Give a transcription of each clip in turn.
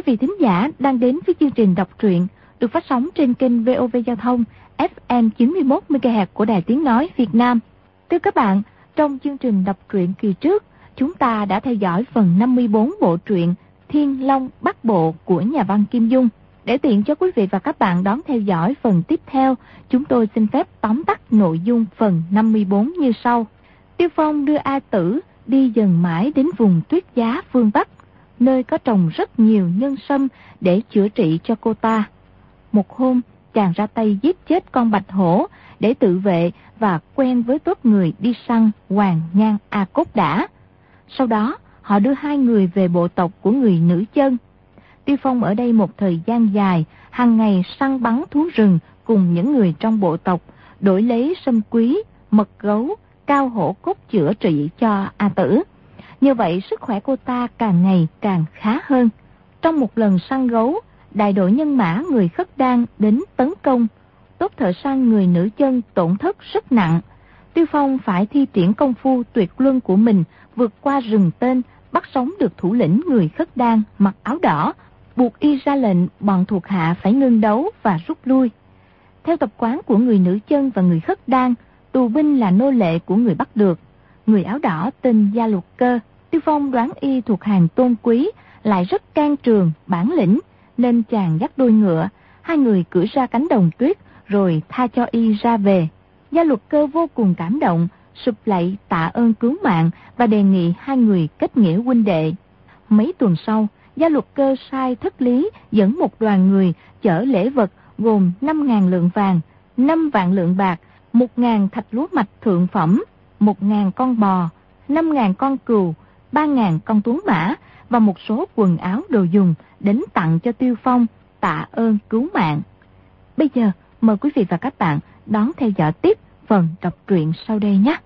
vị thính giả đang đến với chương trình đọc truyện được phát sóng trên kênh VOV Giao thông FM 91 MHz của Đài Tiếng nói Việt Nam. Thưa các bạn, trong chương trình đọc truyện kỳ trước, chúng ta đã theo dõi phần 54 bộ truyện Thiên Long Bắc Bộ của nhà văn Kim Dung. Để tiện cho quý vị và các bạn đón theo dõi phần tiếp theo, chúng tôi xin phép tóm tắt nội dung phần 54 như sau. Tiêu Phong đưa A Tử đi dần mãi đến vùng Tuyết Giá phương Bắc, nơi có trồng rất nhiều nhân sâm để chữa trị cho cô ta. Một hôm, chàng ra tay giết chết con bạch hổ để tự vệ và quen với tốt người đi săn Hoàng Nhan A Cốt Đả. Sau đó, họ đưa hai người về bộ tộc của người Nữ Chân. Tiêu Phong ở đây một thời gian dài, hàng ngày săn bắn thú rừng cùng những người trong bộ tộc, đổi lấy sâm quý, mật gấu, cao hổ cốt chữa trị cho A Tử. Như vậy sức khỏe cô ta càng ngày càng khá hơn. Trong một lần săn gấu, đại đội nhân mã người Khất Đan đến tấn công. Tốt thợ săn người Nữ Chân tổn thất rất nặng. Tiêu Phong phải thi triển công phu tuyệt luân của mình, vượt qua rừng tên, bắt sống được thủ lĩnh người Khất Đan mặc áo đỏ, buộc y ra lệnh bọn thuộc hạ phải ngưng đấu và rút lui. Theo tập quán của người Nữ Chân và người Khất Đan, tù binh là nô lệ của người bắt được. Người áo đỏ tên Gia Luật Cơ, Tiêu Phong đoán y thuộc hàng tôn quý, lại rất can trường, bản lĩnh, nên chàng dắt đuôi ngựa, hai người cưỡi ra cánh đồng tuyết rồi tha cho y ra về. Gia Luật Cơ vô cùng cảm động, sụp lạy tạ ơn cứu mạng và đề nghị hai người kết nghĩa huynh đệ. Mấy tuần sau, Gia Luật Cơ sai Thất Lý dẫn một đoàn người chở lễ vật gồm 5.000 lượng vàng, 5 vạn lượng bạc, 1.000 thạch lúa mạch thượng phẩm, 1.000 con bò, 5.000 con cừu, 3.000 con tuấn mã và một số quần áo đồ dùng đến tặng cho Tiêu Phong tạ ơn cứu mạng. Bây giờ mời quý vị và các bạn đón theo dõi tiếp phần đọc truyện sau đây nhé.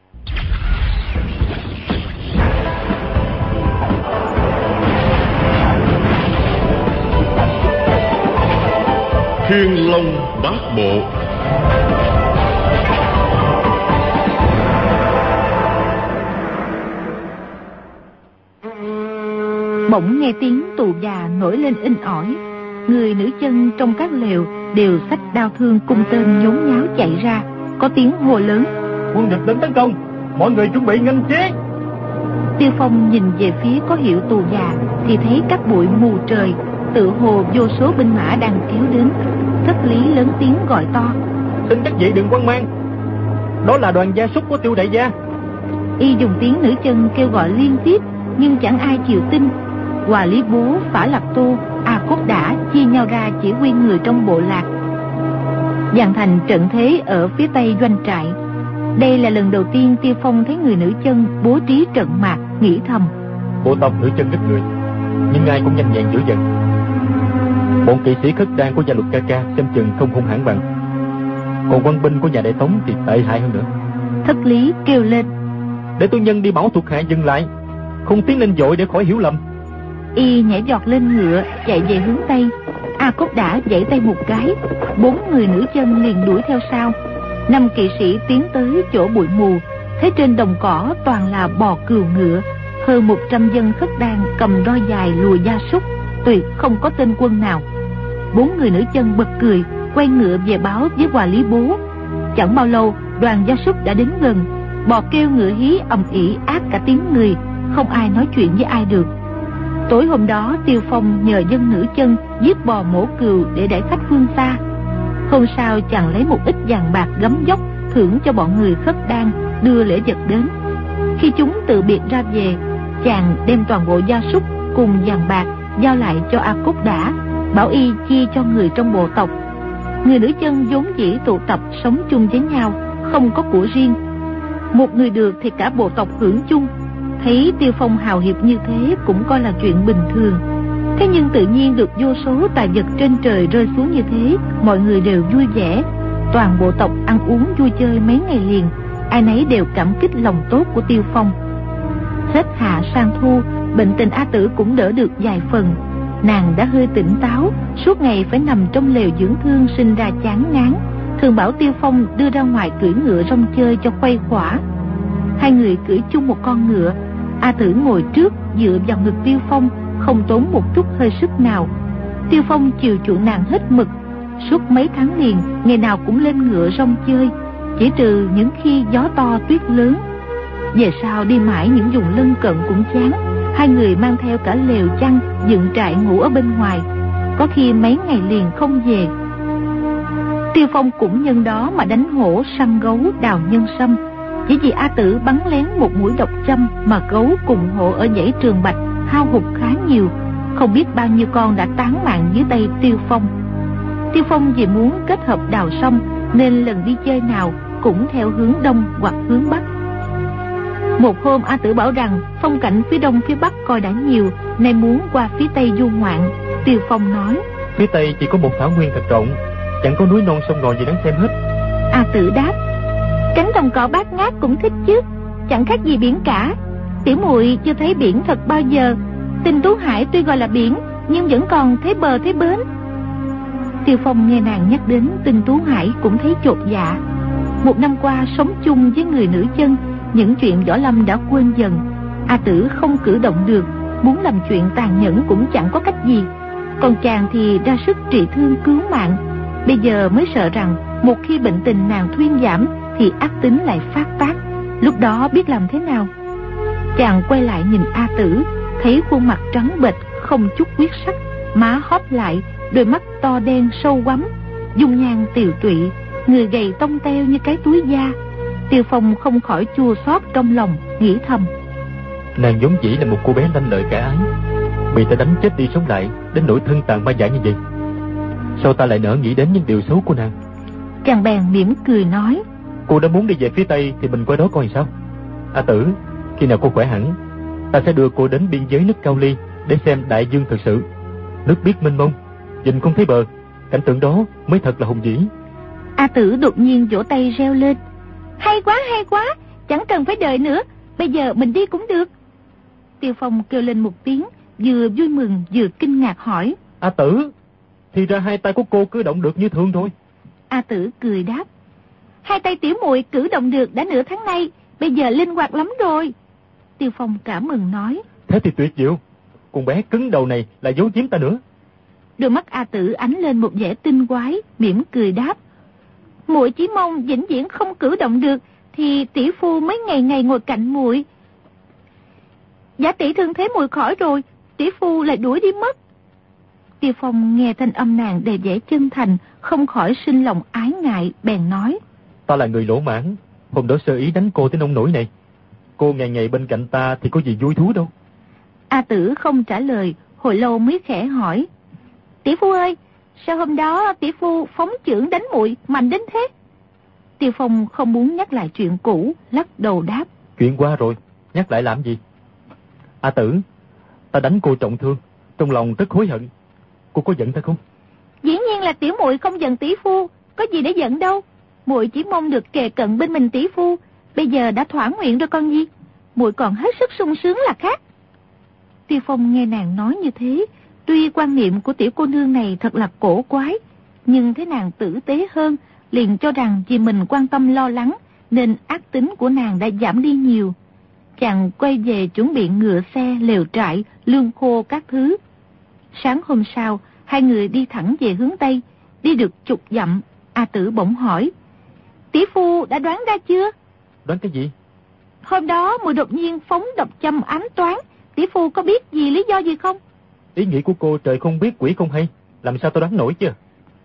Thiên Long Bát Bộ. Bỗng nghe tiếng tù già nổi lên inh ỏi. Người Nữ Chân trong các lều đều xách đao thương cung tên nhốn nháo chạy ra. Có tiếng hô lớn: quân địch đến tấn công, mọi người chuẩn bị nghênh chiến. Tiêu Phong nhìn về phía có hiệu tù già thì thấy các bụi mù trời, tự hồ vô số binh mã đang kéo đến. Thất Lý lớn tiếng gọi to: xin các vị đừng hoang mang, đó là đoàn gia súc của Tiêu đại gia. Y dùng tiếng Nữ Chân kêu gọi liên tiếp nhưng chẳng ai chịu tin. Hòa Lý Bố, Phả Lạc Tô, A Cốt Đả chia nhau ra chỉ huy người trong bộ lạc, dàn thành trận thế ở phía tây doanh trại. Đây là lần đầu tiên Tiêu Phong thấy người Nữ Chân bố trí trận mạc, nghĩ thầm: bộ tộc Nữ Chân ít người, nhưng ai cũng nhanh nhẹn dữ dằn. Bọn kỵ sĩ Khất Đan của Gia Luật ca ca xem chừng không hung hãn bằng, còn quân binh của nhà Đại Tống thì tệ hại hơn nữa. Thất Lý kêu lên: để tôi nhân đi bảo thuộc hạ dừng lại, không tiến lên vội để khỏi hiểu lầm. Y nhảy giọt lên ngựa chạy về hướng tây. A Cốt Đả giãy tay một cái, 4 người Nữ Chân liền đuổi theo sau. 5 kỵ sĩ tiến tới chỗ bụi mù, thấy trên đồng cỏ toàn là bò cừu ngựa. Hơn 100 dân Khất Đan cầm roi dài lùa gia súc, tuyệt không có tên quân nào. 4 người Nữ Chân bật cười, quay ngựa về báo với Hòa Lý Bố. Chẳng bao lâu, đoàn gia súc đã đến gần. Bò kêu ngựa hí ầm ĩ ác cả tiếng người, không ai nói chuyện với ai được. Tối hôm đó, Tiêu Phong nhờ dân Nữ Chân giết bò mổ cừu để đãi khách phương xa. Hôm sau chàng lấy một ít vàng bạc gấm dốc thưởng cho bọn người Khất Đan đưa lễ vật đến. Khi chúng từ biệt ra về, chàng đem toàn bộ gia súc cùng vàng bạc giao lại cho A Cốt Đả, bảo y chia cho người trong bộ tộc. Người Nữ Chân vốn dĩ tụ tập sống chung với nhau, không có của riêng. Một người được thì cả bộ tộc hưởng chung. Thấy Tiêu Phong hào hiệp như thế cũng coi là chuyện bình thường. Thế nhưng tự nhiên được vô số tài vật trên trời rơi xuống như thế, mọi người đều vui vẻ. Toàn bộ tộc ăn uống vui chơi mấy ngày liền, ai nấy đều cảm kích lòng tốt của Tiêu Phong. Hết hạ sang thu, bệnh tình A Tử cũng đỡ được vài phần. Nàng đã hơi tỉnh táo, suốt ngày phải nằm trong lều dưỡng thương sinh ra chán ngán, thường bảo Tiêu Phong đưa ra ngoài cưỡi ngựa rong chơi cho khuây khỏa. Hai người cưỡi chung một con ngựa, A Tử ngồi trước dựa vào ngực Tiêu Phong, không tốn một chút hơi sức nào. Tiêu Phong chiều chuộng nàng hết mực. Suốt mấy tháng liền, ngày nào cũng lên ngựa rong chơi, chỉ trừ những khi gió to tuyết lớn. Về sau đi mãi những vùng lân cận cũng chán, hai người mang theo cả lều chăn, dựng trại ngủ ở bên ngoài, có khi mấy ngày liền không về. Tiêu Phong cũng nhân đó mà đánh hổ, săn gấu, đào nhân sâm. Chỉ vì A Tử bắn lén một mũi độc châm mà gấu cùng hổ ở dãy Trường Bạch hao hụt khá nhiều, không biết bao nhiêu con đã tán mạng dưới tay Tiêu Phong. Tiêu Phong vì muốn kết hợp đào sông nên lần đi chơi nào cũng theo hướng đông hoặc hướng bắc. Một hôm A Tử bảo rằng phong cảnh phía đông phía bắc coi đã nhiều, nay muốn qua phía tây du ngoạn. Tiêu Phong nói: phía tây chỉ có một thảo nguyên thật rộng, chẳng có núi non sông ngòi gì đáng xem hết. A Tử đáp: cánh đồng cỏ bát ngát cũng thích chứ, chẳng khác gì biển cả. Tiểu muội chưa thấy biển thật bao giờ. Tinh Tú Hải tuy gọi là biển, nhưng vẫn còn thấy bờ thấy bến. Tiêu Phong nghe nàng nhắc đến Tinh Tú Hải cũng thấy chột dạ. Một năm qua sống chung với người nữ chân, những chuyện võ lâm đã quên dần. A Tử không cử động được, muốn làm chuyện tàn nhẫn cũng chẳng có cách gì. Còn chàng thì ra sức trị thương cứu mạng. Bây giờ mới sợ rằng một khi bệnh tình nàng thuyên giảm thì ác tính lại phát tác, lúc đó biết làm thế nào. Chàng quay lại nhìn A Tử, thấy khuôn mặt trắng bệch không chút huyết sắc, má hóp lại, đôi mắt to đen sâu quắm, dung nhan tiều tụy, người gầy tông teo như cái túi da. Tiêu Phong không khỏi chua xót trong lòng, nghĩ thầm: nàng vốn dĩ là một cô bé lanh lợi cả ái, bị ta đánh chết đi sống lại đến nỗi thân tàn ma dại như vậy, sao ta lại nỡ nghĩ đến những điều xấu của nàng? Chàng bèn mỉm cười nói: cô đã muốn đi về phía tây thì mình qua đó coi sao. A Tử, khi nào cô khỏe hẳn, ta sẽ đưa cô đến biên giới nước Cao Ly để xem đại dương thực sự. Nước biếc mênh mông, nhìn không thấy bờ, cảnh tượng đó mới thật là hùng vĩ. A Tử đột nhiên vỗ tay reo lên: hay quá, chẳng cần phải đợi nữa, bây giờ mình đi cũng được. Tiêu Phong kêu lên một tiếng, vừa vui mừng vừa kinh ngạc hỏi: A Tử, thì ra hai tay của cô cử động được như thường thôi. A Tử cười đáp: hai tay tiểu muội cử động được đã nửa tháng nay, bây giờ linh hoạt lắm rồi. Tiêu Phong cảm mừng nói: thế thì tuyệt diệu, con bé cứng đầu này là giấu giếm ta nữa. Đôi mắt A Tử ánh lên một vẻ tinh quái, mỉm cười đáp: muội chỉ mong vĩnh viễn không cử động được thì tỷ phu mới ngày ngày ngồi cạnh muội. Giả tỷ thương thế muội khỏi rồi, tỷ phu lại đuổi đi mất. Tiêu Phong nghe thanh âm nàng đầy vẻ chân thành, không khỏi sinh lòng ái ngại, bèn nói: ta là người lỗ mãn, hôm đó sơ ý đánh cô tới nông nỗi này. Cô ngày ngày bên cạnh ta thì có gì vui thú đâu. A Tử không trả lời, hồi lâu mới khẽ hỏi: tỷ phu ơi, sao hôm đó tỷ phu phóng chưởng đánh muội mạnh đến thế? Tiêu Phong không muốn nhắc lại chuyện cũ, lắc đầu đáp: chuyện qua rồi, nhắc lại làm gì? A Tử, ta đánh cô trọng thương, trong lòng rất hối hận. Cô có giận ta không? Dĩ nhiên là tiểu muội không giận tỷ phu, có gì để giận đâu. Muội chỉ mong được kề cận bên mình tỷ phu, bây giờ đã thỏa nguyện rồi con gì. Muội còn hết sức sung sướng là khác. Tiêu Phong nghe nàng nói như thế, tuy quan niệm của tiểu cô nương này thật là cổ quái, nhưng thấy nàng tử tế hơn, liền cho rằng vì mình quan tâm lo lắng nên ác tính của nàng đã giảm đi nhiều. Chàng quay về chuẩn bị ngựa xe, lều trại, lương khô các thứ. Sáng hôm sau, hai người đi thẳng về hướng Tây. Đi được chục dặm, A Tử bỗng hỏi: tỷ phu đã đoán ra chưa? Đoán cái gì? Hôm đó muội đột nhiên phóng độc châm ám toán, tỷ phu có biết gì lý do gì không? Ý nghĩ của cô trời không biết quỷ không hay, làm sao tôi đoán nổi chứ?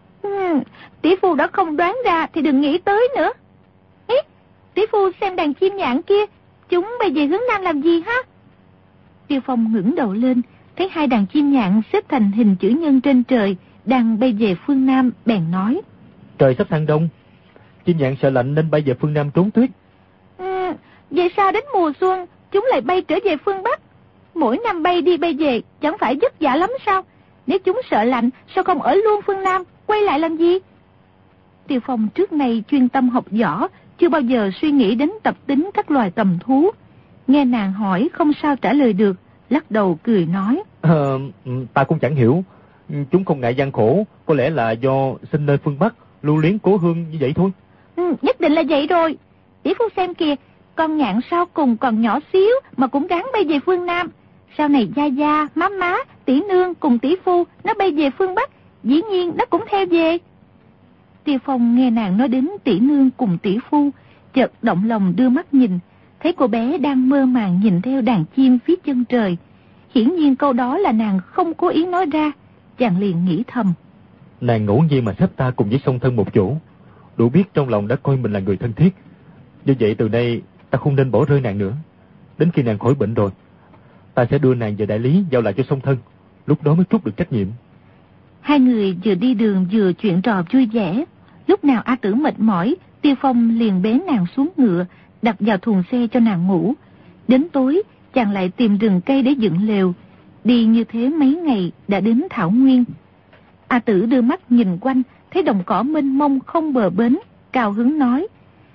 Tỷ phu đã không đoán ra thì đừng nghĩ tới nữa. Ý, tỷ phu xem đàn chim nhạn kia, chúng bay về hướng nam làm gì ha? Tiêu Phong ngẩng đầu lên, thấy hai đàn chim nhạn xếp thành hình chữ nhân trên trời, đang bay về phương nam, bèn nói: trời sắp sang đông, chim nhạn sợ lạnh nên bay về phương nam trốn tuyết. Vậy sao đến mùa xuân chúng lại bay trở về phương bắc? Mỗi năm bay đi bay về chẳng phải vất vả lắm sao? Nếu chúng sợ lạnh sao không ở luôn phương nam, quay lại làm gì? Tiêu Phong trước nay chuyên tâm học võ, chưa bao giờ suy nghĩ đến tập tính các loài tầm thú. Nghe nàng hỏi không sao trả lời được, lắc đầu cười nói: ta cũng chẳng hiểu. Chúng không ngại gian khổ, có lẽ là do sinh nơi phương Bắc, lưu luyến cố hương như vậy thôi. Nhất định là vậy rồi. Tỷ phu xem kìa, con nhạn sau cùng còn nhỏ xíu mà cũng gắng bay về phương Nam. Sau này Gia Gia, má má tỷ nương cùng tỷ phu nó bay về phương Bắc, dĩ nhiên nó cũng theo về. Tiêu Phong nghe nàng nói đến tỷ nương cùng tỷ phu, chợt động lòng đưa mắt nhìn, thấy cô bé đang mơ màng nhìn theo đàn chim phía chân trời. Hiển nhiên câu đó là nàng không cố ý nói ra. Chàng liền nghĩ thầm, nàng ngẫu nhiên mà xếp ta cùng với song thân một chỗ, đủ biết trong lòng đã coi mình là người thân thiết. Như vậy từ đây ta không nên bỏ rơi nàng nữa. Đến khi nàng khỏi bệnh rồi, ta sẽ đưa nàng về đại lý giao lại cho song thân, lúc đó mới trút được trách nhiệm. Hai người vừa đi đường vừa chuyện trò vui vẻ. Lúc nào A Tử mệt mỏi, Tiêu Phong liền bế nàng xuống ngựa, đặt vào thùng xe cho nàng ngủ. Đến tối, chàng lại tìm rừng cây để dựng lều. Đi như thế mấy ngày đã đến thảo nguyên. A Tử đưa mắt nhìn quanh, thấy đồng cỏ mênh mông không bờ bến, cao hứng nói: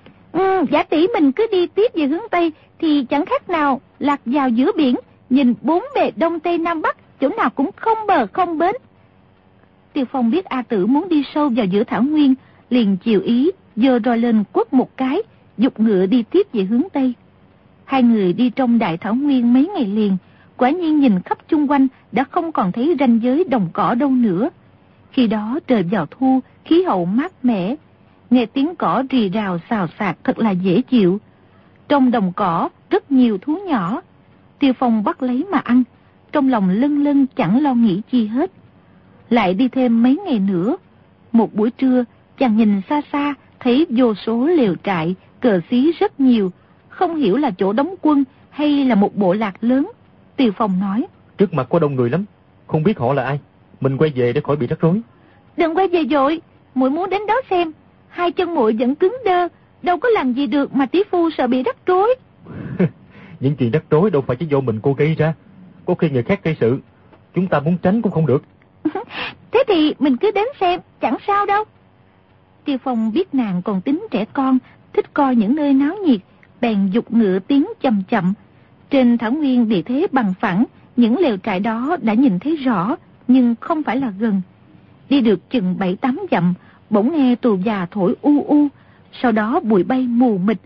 Giả tỷ mình cứ đi tiếp về hướng Tây thì chẳng khác nào lạc vào giữa biển, nhìn bốn bề Đông Tây Nam Bắc, chỗ nào cũng không bờ không bến. Tiêu Phong biết A Tử muốn đi sâu vào giữa thảo nguyên, liền chiều ý, giơ roi lên quất một cái, giục ngựa đi tiếp về hướng Tây. Hai người đi trong đại thảo nguyên mấy ngày liền, quả nhiên nhìn khắp chung quanh đã không còn thấy ranh giới đồng cỏ đâu nữa. Khi đó trời vào thu, khí hậu mát mẻ, nghe tiếng cỏ rì rào xào xạc thật là dễ chịu. Trong đồng cỏ rất nhiều thú nhỏ. Tiêu Phong bắt lấy mà ăn, trong lòng lâng lâng chẳng lo nghĩ chi hết. Lại đi thêm mấy ngày nữa. Một buổi trưa, chàng nhìn xa xa thấy vô số lều trại, cờ xí rất nhiều, không hiểu là chỗ đóng quân hay là một bộ lạc lớn. Tiêu Phong nói: Trước mặt có đông người lắm, không biết họ là ai, mình quay về để khỏi bị rắc rối. Đừng quay về vội, muội muốn đến đó xem. Hai chân muội vẫn cứng đơ, đâu có làm gì được mà tỷ phu sợ bị rắc rối. Những chuyện rắc rối đâu phải chỉ do mình cô gây ra, có khi người khác gây sự, chúng ta muốn tránh cũng không được. Thế thì mình cứ đến xem, chẳng sao đâu. Tiêu Phong biết nàng còn tính trẻ con, thích coi những nơi náo nhiệt, bèn giục ngựa tiến chậm chậm. Trên thảo nguyên địa thế bằng phẳng, những lều trại đó đã nhìn thấy rõ, nhưng không phải là gần. Đi được chừng 7-8 dặm, bỗng nghe tù già thổi u u, sau đó bụi bay mù mịt.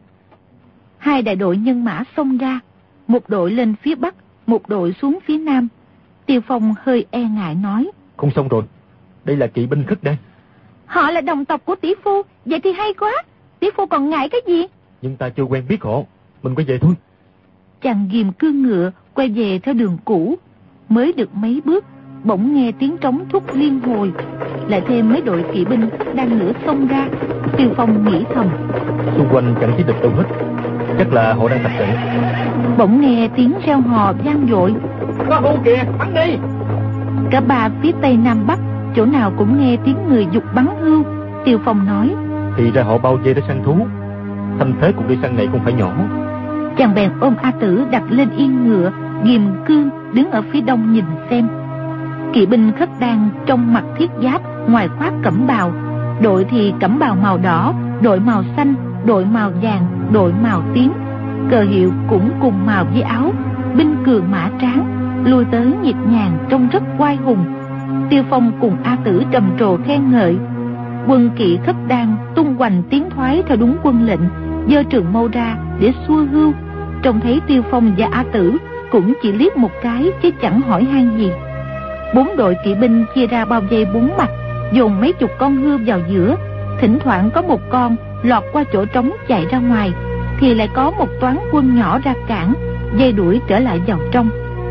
Hai đại đội nhân mã xông ra, một đội lên phía bắc, một đội xuống phía nam. Tiêu Phong hơi e ngại nói: Không xong rồi, đây là kỵ binh Khất Đan. Họ là đồng tộc của tỷ phu, vậy thì hay quá. Tỷ phu còn ngại cái gì? Nhưng ta chưa quen biết họ, mình quay về thôi. Chàng ghìm cương ngựa quay về theo đường cũ. Mới được mấy bước, bỗng nghe tiếng trống thúc liên hồi, lại thêm mấy đội kỵ binh đang nữa xông ra. Tiêu Phong nghĩ thầm: Xung quanh chẳng thấy địch đâu hết, chắc là họ đang tập trận. Bỗng nghe tiếng reo hò vang dội: Có hưu kìa, bắn đi! Cả ba phía tây nam bắc, chỗ nào cũng nghe tiếng người giục bắn hưu. Tiêu Phong nói: Thì ra họ bao vây để săn thú, thanh thế cuộc đi săn này không phải nhỏ. Chàng bèn ôm A Tử đặt lên yên ngựa, ghìm cương đứng ở phía đông nhìn xem. Kỵ binh Khất Đan trong mặc thiết giáp, ngoài khoác cẩm bào. Đội thì cẩm bào màu đỏ, đội màu xanh, đội màu vàng, đội màu tím. Cờ hiệu cũng cùng màu với áo, binh cường mã tráng, lui tới nhịp nhàng trông rất oai hùng. Tiêu Phong cùng A Tử trầm trồ khen ngợi. Quân kỵ Khất Đan tung hoành tiến thoái theo đúng quân lệnh, giơ trường mâu ra để xua hưu. Trông thấy Tiêu Phong và A Tử cũng chỉ liếc một cái chứ chẳng hỏi han gì. 4 đội kỵ binh chia ra bao vây 4 mặt, dồn mấy chục con hươu vào giữa. Thỉnh thoảng có một con lọt qua chỗ trống chạy ra ngoài, thì lại có một toán quân nhỏ ra cản, dây đuổi trở lại vào trong.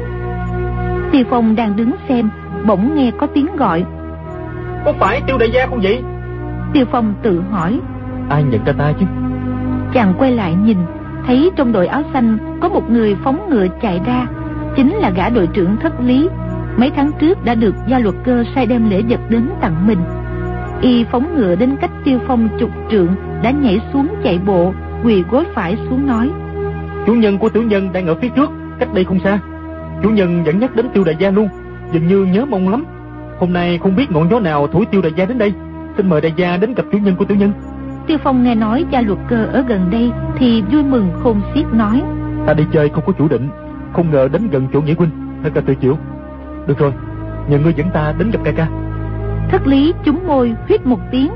Tiêu Phong đang đứng xem, bỗng nghe có tiếng gọi: Có phải Tiêu đại gia không vậy? Tiêu Phong tự hỏi: Ai nhận ra ta chứ? Chàng quay lại nhìn, thấy trong đội áo xanh có một người phóng ngựa chạy ra, chính là gã đội trưởng Thất Lý. Mấy tháng trước đã được Gia Luật Cơ sai đem lễ vật đến tặng mình. Y phóng ngựa đến cách Tiêu Phong chục trượng, đã nhảy xuống chạy bộ, quỳ gối phải xuống nói: Chủ nhân của tiểu nhân đang ở phía trước, cách đây không xa. Chủ nhân vẫn nhắc đến Tiêu đại gia luôn, dường như nhớ mong lắm. Hôm nay không biết ngọn gió nào thổi Tiêu đại gia đến đây, xin mời đại gia đến gặp chủ nhân của tiểu nhân. Tiêu Phong nghe nói Gia Luật Cơ ở gần đây thì vui mừng khôn xiết nói: Ta đi chơi không có chủ định, không ngờ đến gần chỗ nghĩa huynh, hơi ca tự chịu. Được rồi, nhờ ngươi dẫn ta đến gặp ca ca. Thất Lý chúng môi huýt một tiếng.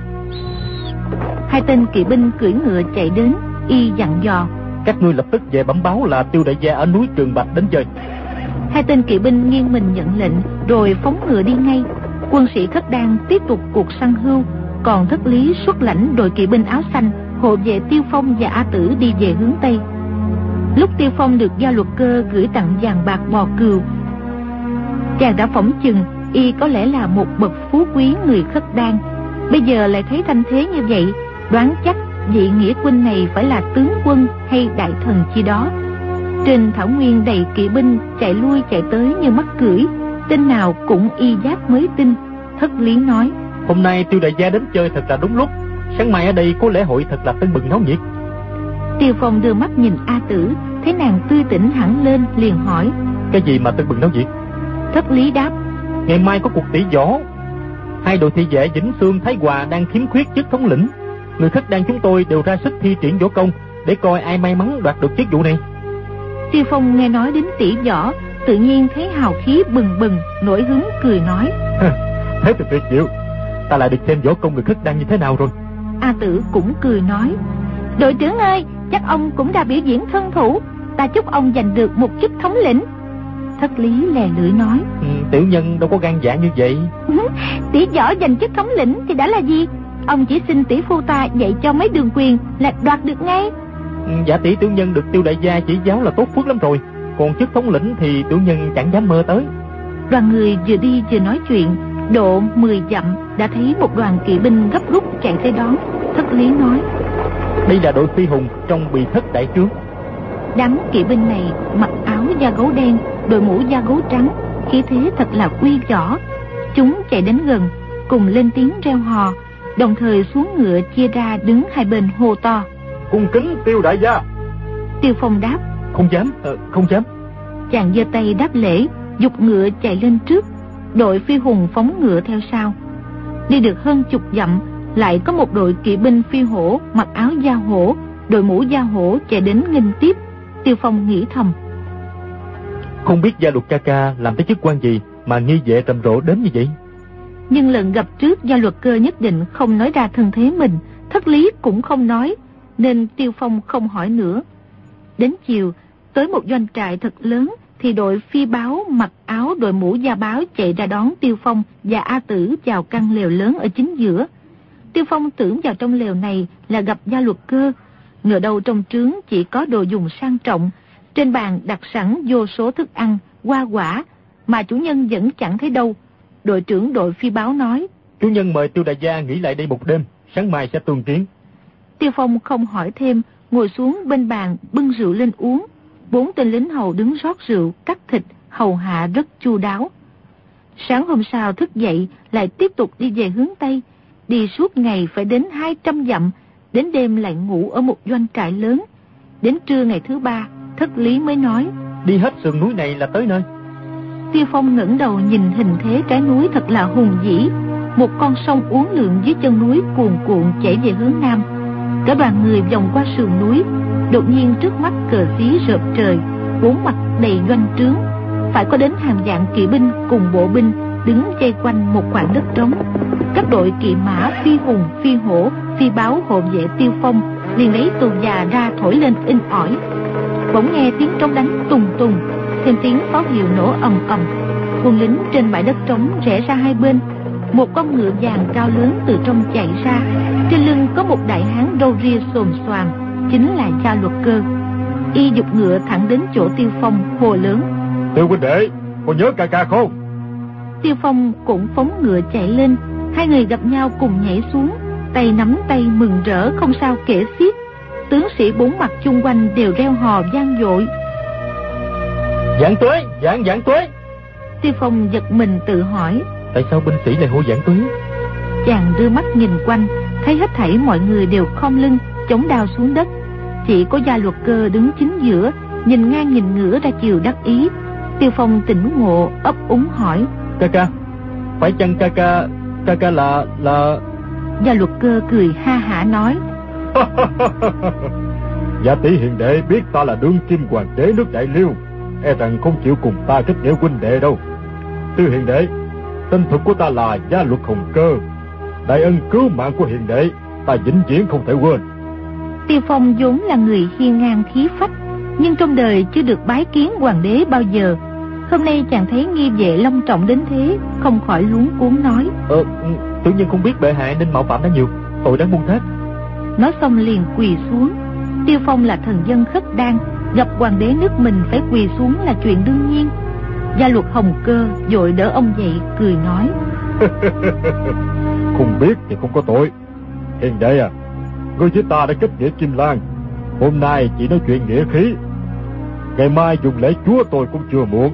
Hai tên kỵ binh cưỡi ngựa chạy đến. Y dặn dò: Các ngươi lập tức về bẩm báo là Tiêu đại gia ở núi Trường Bạch đến chơi. Hai tên kỵ binh nghiêng mình nhận lệnh rồi phóng ngựa đi ngay. Quân sĩ Khất Đan tiếp tục cuộc săn hươu, còn Thất Lý xuất lãnh đội kỵ binh áo xanh hộ vệ Tiêu Phong và A Tử đi về hướng Tây. Lúc Tiêu Phong được Gia Luật Cơ gửi tặng vàng bạc bò cừu, chàng đã phỏng chừng y có lẽ là một bậc phú quý người Khất Đan. Bây giờ lại thấy thanh thế như vậy, đoán chắc vị nghĩa quân này phải là tướng quân hay đại thần chi đó. Trên thảo nguyên đầy kỵ binh chạy lui chạy tới như mắc cưỡi, tên nào cũng y giáp mới tin. Thất Lý nói: Hôm nay Tiêu đại gia đến chơi thật là đúng lúc. Sáng mai ở đây có lễ hội thật là tưng bừng náo nhiệt. Tiêu Phong đưa mắt nhìn A Tử, thấy nàng tươi tỉnh hẳn lên, liền hỏi: Cái gì mà tưng bừng náo nhiệt? Thất Lý đáp: Ngày mai có cuộc tỷ võ. Hai đội thị vệ Vĩnh Xương, Thái Hòa đang khiếm khuyết chức thống lĩnh. Người Khất Đan chúng tôi đều ra sức thi triển võ công để coi ai may mắn đoạt được chức vụ này. Tiêu Phong nghe nói đến tỷ võ, tự nhiên thấy hào khí bừng bừng, nổi hứng cười nói: Thế thì tuyệt diệu, ta lại được xem võ công người Khất Đan như thế nào rồi. A Tử cũng cười nói: Đội trưởng ơi, chắc ông cũng đã biểu diễn thân thủ, ta chúc ông giành được một chức thống lĩnh. Thất Lý lè lưỡi nói: Tiểu nhân đâu có gan dạ như vậy. Tỷ võ giành chức thống lĩnh thì đã là gì? Ông chỉ xin tỷ phu ta dạy cho mấy đường quyền là đoạt được ngay. Dạ tỷ tiểu nhân được Tiêu đại gia chỉ giáo là tốt phước lắm rồi, còn chức thống lĩnh thì tiểu nhân chẳng dám mơ tới. Đoàn người vừa đi vừa nói chuyện, độ 10 dặm đã thấy một đoàn kỵ binh gấp rút chạy tới đón. Thất Lý nói: Đây là đội phi hùng trong Bì Thất đại trướng. Đám kỵ binh này mặc áo da gấu đen, đội mũ da gấu trắng, khí thế thật là uy võ. Chúng chạy đến gần, cùng lên tiếng reo hò, đồng thời xuống ngựa chia ra đứng hai bên hô to: Cung kính Tiêu đại gia. Tiêu Phong đáp: Không dám, không dám. Chàng giơ tay đáp lễ, giục ngựa chạy lên trước. Đội phi hùng phóng ngựa theo sau. Đi được hơn chục dặm, lại có một đội kỵ binh phi hổ mặc áo da hổ, đội mũ da hổ chạy đến nghênh tiếp. Tiêu Phong nghĩ thầm: Không biết Gia Luật ca ca làm tới chức quan gì mà nghi vệ rầm rộ đến như vậy. Nhưng lần gặp trước Gia Luật Cơ nhất định không nói ra thân thế mình, Thất Lý cũng không nói, nên Tiêu Phong không hỏi nữa. Đến chiều, tới một doanh trại thật lớn, thì đội phi báo mặc áo đội mũ da báo chạy ra đón Tiêu Phong và A Tử vào căn lều lớn ở chính giữa. Tiêu Phong tưởng vào trong lều này là gặp Gia Luật Cơ, ngờ đâu trong trướng chỉ có đồ dùng sang trọng, trên bàn đặt sẵn vô số thức ăn, hoa quả, mà chủ nhân vẫn chẳng thấy đâu. Đội trưởng đội phi báo nói: Chủ nhân mời Tiêu đại gia nghỉ lại đây một đêm, sáng mai sẽ tương kiến. Tiêu Phong không hỏi thêm, ngồi xuống bên bàn bưng rượu lên uống. 4 tên lính hầu đứng rót rượu, cắt thịt, hầu hạ rất chu đáo. Sáng hôm sau thức dậy lại tiếp tục đi về hướng Tây, đi suốt ngày phải đến 200 dặm, đến đêm lại ngủ ở một doanh trại lớn. Đến trưa ngày thứ 3, Thất Lý mới nói: Đi hết sườn núi này là tới nơi. Tiêu Phong ngẩng đầu nhìn hình thế trái núi thật là hùng vĩ. Một con sông uốn lượn dưới chân núi cuồn cuộn chảy về hướng nam. Cả đoàn người vòng qua sườn núi, đột nhiên trước mắt cờ xí rợp trời, 4 mặt đầy doanh trướng. Phải có đến hàng vạn kỵ binh cùng bộ binh đứng vây quanh một khoảng đất trống. Các đội kỵ mã phi hùng, phi hổ, phi báo hộ vệ Tiêu Phong liền lấy tù già ra thổi lên inh ỏi. Bỗng nghe tiếng trống đánh tùng tùng, thêm tiếng pháo hiệu nổ ầm ầm. Quân lính trên bãi đất trống rẽ ra hai bên. Một con ngựa vàng cao lớn từ trong chạy ra, trên lưng có một đại hán râu ria xồm xoàm, chính là Gia Luật Cơ. Y giục ngựa thẳng đến chỗ Tiêu Phong, hồ lớn: Tiêu huynh đệ, có nhớ ca ca không? Tiêu Phong cũng phóng ngựa chạy lên. Hai người gặp nhau cùng nhảy xuống, tay nắm tay mừng rỡ không sao kể xiết. Tướng sĩ 4 mặt chung quanh đều reo hò vang dội: Vạn tuế, vạn tuế. Tiêu Phong giật mình tự hỏi: Tại sao binh sĩ lại hô vạn tuế? Chàng đưa mắt nhìn quanh, thấy hết thảy mọi người đều khom lưng chống đao xuống đất. Chỉ có Gia Luật Cơ đứng chính giữa, nhìn ngang nhìn ngửa ra chiều đắc ý. Tiêu Phong tỉnh ngộ, ấp úng hỏi: Ca ca, phải chăng ca ca là... Gia Luật Cơ cười ha hả nói: Dạ tỷ hiền đệ biết ta là đương kim hoàng đế nước Đại Liêu, e rằng không chịu cùng ta kết nghĩa huynh đệ đâu. Tiêu hiền đệ, tên thật của ta là Gia Luật Hồng Cơ. Đại ân cứu mạng của hiền đệ ta vĩnh viễn không thể quên. Tiêu Phong vốn là người hiên ngang khí phách, nhưng trong đời chưa được bái kiến hoàng đế bao giờ. Hôm nay chàng thấy nghi vệ long trọng đến thế, không khỏi luống cuống nói: Tiểu nhân không biết bệ hạ nên mạo phạm đã nhiều, tội đáng muôn thác. Nói xong liền quỳ xuống. Tiêu Phong là thần dân khất đan, gặp hoàng đế nước mình phải quỳ xuống là chuyện đương nhiên. Gia Luật Hồng Cơ vội đỡ ông dậy, cười nói: Không biết thì không có tội. Hiền đệ à, ngươi với ta đã kết nghĩa Kim Lan, hôm nay chỉ nói chuyện nghĩa khí, ngày mai dùng lễ chúa tôi cũng chưa muộn.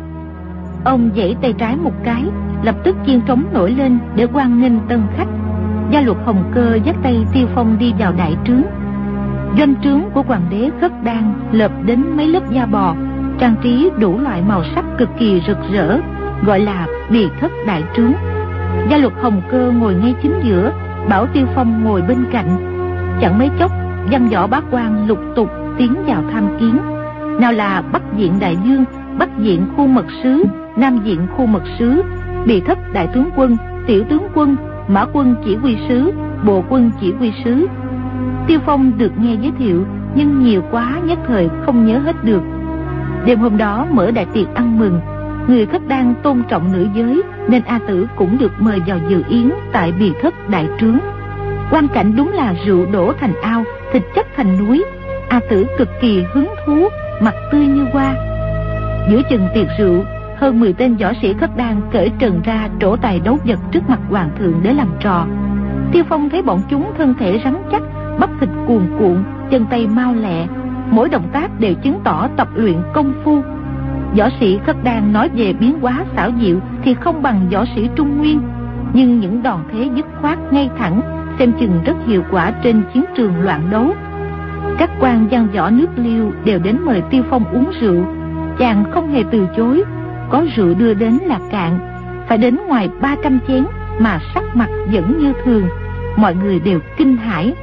Ông giãy tay trái một cái, lập tức chiên trống nổi lên để hoan nghênh tân khách. Gia Luật Hồng Cơ dắt tay Tiêu Phong đi vào đại trướng. Doanh trướng của hoàng đế khất đan lợp đến mấy lớp da bò, trang trí đủ loại màu sắc cực kỳ rực rỡ, gọi là Bì Thất đại trướng. Gia Luật Hồng Cơ ngồi ngay chính giữa, bảo Tiêu Phong ngồi bên cạnh. Chẳng mấy chốc, văn võ bá quan lục tục tiến vào tham kiến. Nào là Bắc Diện đại vương, Bắc Diện khu mật sứ, Nam Diện khu mật sứ, Bì Thất đại tướng quân, tiểu tướng quân, Mã quân chỉ huy sứ, Bộ quân chỉ huy sứ. Tiêu Phong được nghe giới thiệu, nhưng nhiều quá nhất thời không nhớ hết được. Đêm hôm đó mở đại tiệc ăn mừng, người khất đan tôn trọng nữ giới, nên A Tử cũng được mời vào dự yến tại Bì Thất đại trướng. Quang cảnh đúng là rượu đổ thành ao, thịt chất thành núi. A Tử cực kỳ hứng thú, mặt tươi như hoa. Giữa chừng tiệc rượu, hơn 10 tên võ sĩ khất đan cởi trần ra trổ tài đấu vật trước mặt hoàng thượng để làm trò. Tiêu Phong thấy bọn chúng thân thể rắn chắc, bắp thịt cuồn cuộn, chân tay mau lẹ, mỗi động tác đều chứng tỏ tập luyện công phu. Võ sĩ khất đan nói về biến hóa xảo diệu thì không bằng võ sĩ Trung Nguyên, nhưng những đòn thế dứt khoát ngay thẳng, xem chừng rất hiệu quả trên chiến trường loạn đấu. Các quan văn võ nước Liêu đều đến mời Tiêu Phong uống rượu, chàng không hề từ chối. Có rượu đưa đến là cạn, phải đến ngoài 300 chén mà sắc mặt vẫn như thường. Mọi người đều kinh hãi.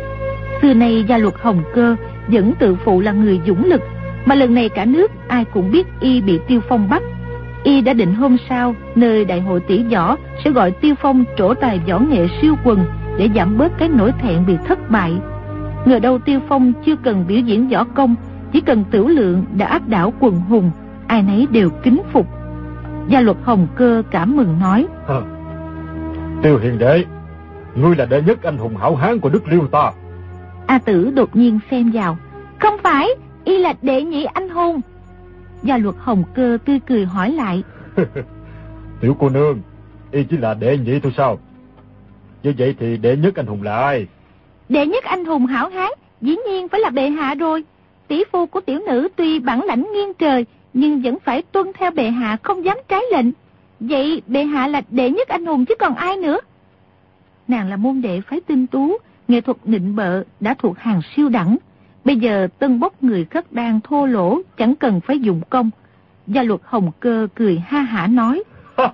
Xưa nay Gia Luật Hồng Cơ vẫn tự phụ là người dũng lực, mà lần này cả nước ai cũng biết y bị Tiêu Phong bắt. Y đã định hôm sau nơi đại hội tỷ võ sẽ gọi Tiêu Phong trổ tài võ nghệ siêu quần để giảm bớt cái nỗi thẹn bị thất bại. Ngờ đâu Tiêu Phong chưa cần biểu diễn võ công, chỉ cần tửu lượng đã áp đảo quần hùng, ai nấy đều kính phục. Gia Luật Hồng Cơ cảm mừng nói: Tiêu hiền đệ, ngươi là đệ nhất anh hùng hảo hán của nước Liêu ta. A Tử đột nhiên xen vào: Không phải, y là đệ nhị anh hùng. Gia Luật Hồng Cơ tươi cười hỏi lại: Tiểu cô nương, y chỉ là đệ nhị thôi sao? Như vậy thì đệ nhất anh hùng là ai? Đệ nhất anh hùng hảo hán dĩ nhiên phải là bệ hạ rồi. Tỷ phu của tiểu nữ tuy bản lãnh nghiêng trời, nhưng vẫn phải tuân theo bệ hạ, không dám trái lệnh. Vậy bệ hạ là đệ nhất anh hùng chứ còn ai nữa? Nàng là môn đệ phái tinh tú, nghệ thuật nịnh bợ đã thuộc hàng siêu đẳng. Bây giờ tân bốc người khất đan thô lỗ, chẳng cần phải dụng công. Gia Luật Hồng Cơ cười ha hả nói: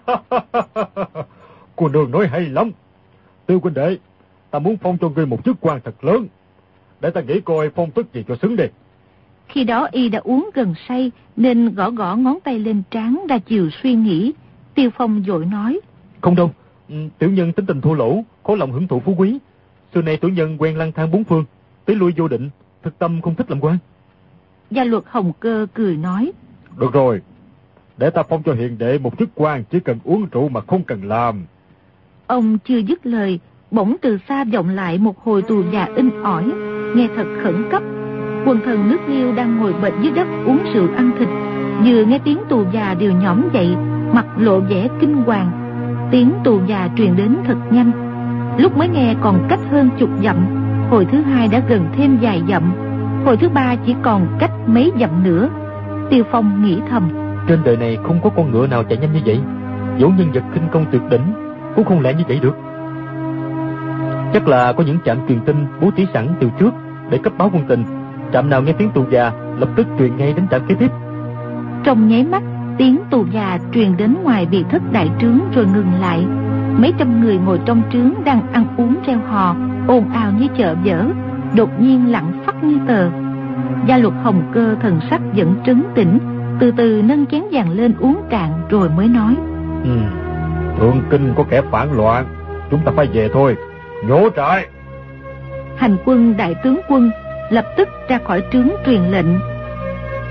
Cô nương nói hay lắm. Tiêu huynh đệ, ta muốn phong cho ngươi một chức quan thật lớn, để ta nghĩ coi phong tước gì cho xứng đi. Khi đó y đã uống gần say, nên gõ gõ ngón tay lên trán ra chiều suy nghĩ. Tiêu Phong vội nói: Không đâu, tiểu nhân tính tình thô lỗ, khó lòng hưởng thụ phú quý. Xưa nay tiểu nhân quen lang thang bốn phương, tới lui vô định, thực tâm không thích làm quan. Gia Luật Hồng Cơ cười nói: Được rồi, để ta phong cho hiền đệ một chức quan chỉ cần uống rượu mà không cần làm. Ông chưa dứt lời, bỗng từ xa vọng lại một hồi tù già in ỏi, nghe thật khẩn cấp. Quần thần nước Liêu đang ngồi bệt dưới đất uống rượu ăn thịt, vừa nghe tiếng tù già đều nhõm dậy, mặt lộ vẻ kinh hoàng. Tiếng tù già truyền đến thật nhanh, lúc mới nghe còn cách hơn 10 dặm, hồi thứ hai đã gần thêm vài dặm, hồi thứ ba chỉ còn cách mấy dặm nữa. Tiêu Phong nghĩ thầm: Trên đời này không có con ngựa nào chạy nhanh như vậy, dẫu nhân vật khinh công tuyệt đỉnh cũng không lẽ như vậy được. Chắc là có những trạm truyền tin bố trí sẵn từ trước để cấp báo quân tình. Trạm nào nghe tiếng tù già lập tức truyền ngay đến trạm kế tiếp. Trong nháy mắt, tiếng tù già truyền đến ngoài Bì Thất đại trướng rồi ngừng lại. Mấy trăm người ngồi trong trướng đang ăn uống reo hò, ồn ào như chợ dở, đột nhiên lặng phắt như tờ. Gia Luật Hồng Cơ thần sắc vẫn trấn tĩnh, từ từ nâng chén vàng lên uống cạn rồi mới nói: Thượng kinh có kẻ phản loạn, chúng ta phải về thôi, nhổ trại. Hành quân đại tướng quân lập tức ra khỏi trướng truyền lệnh: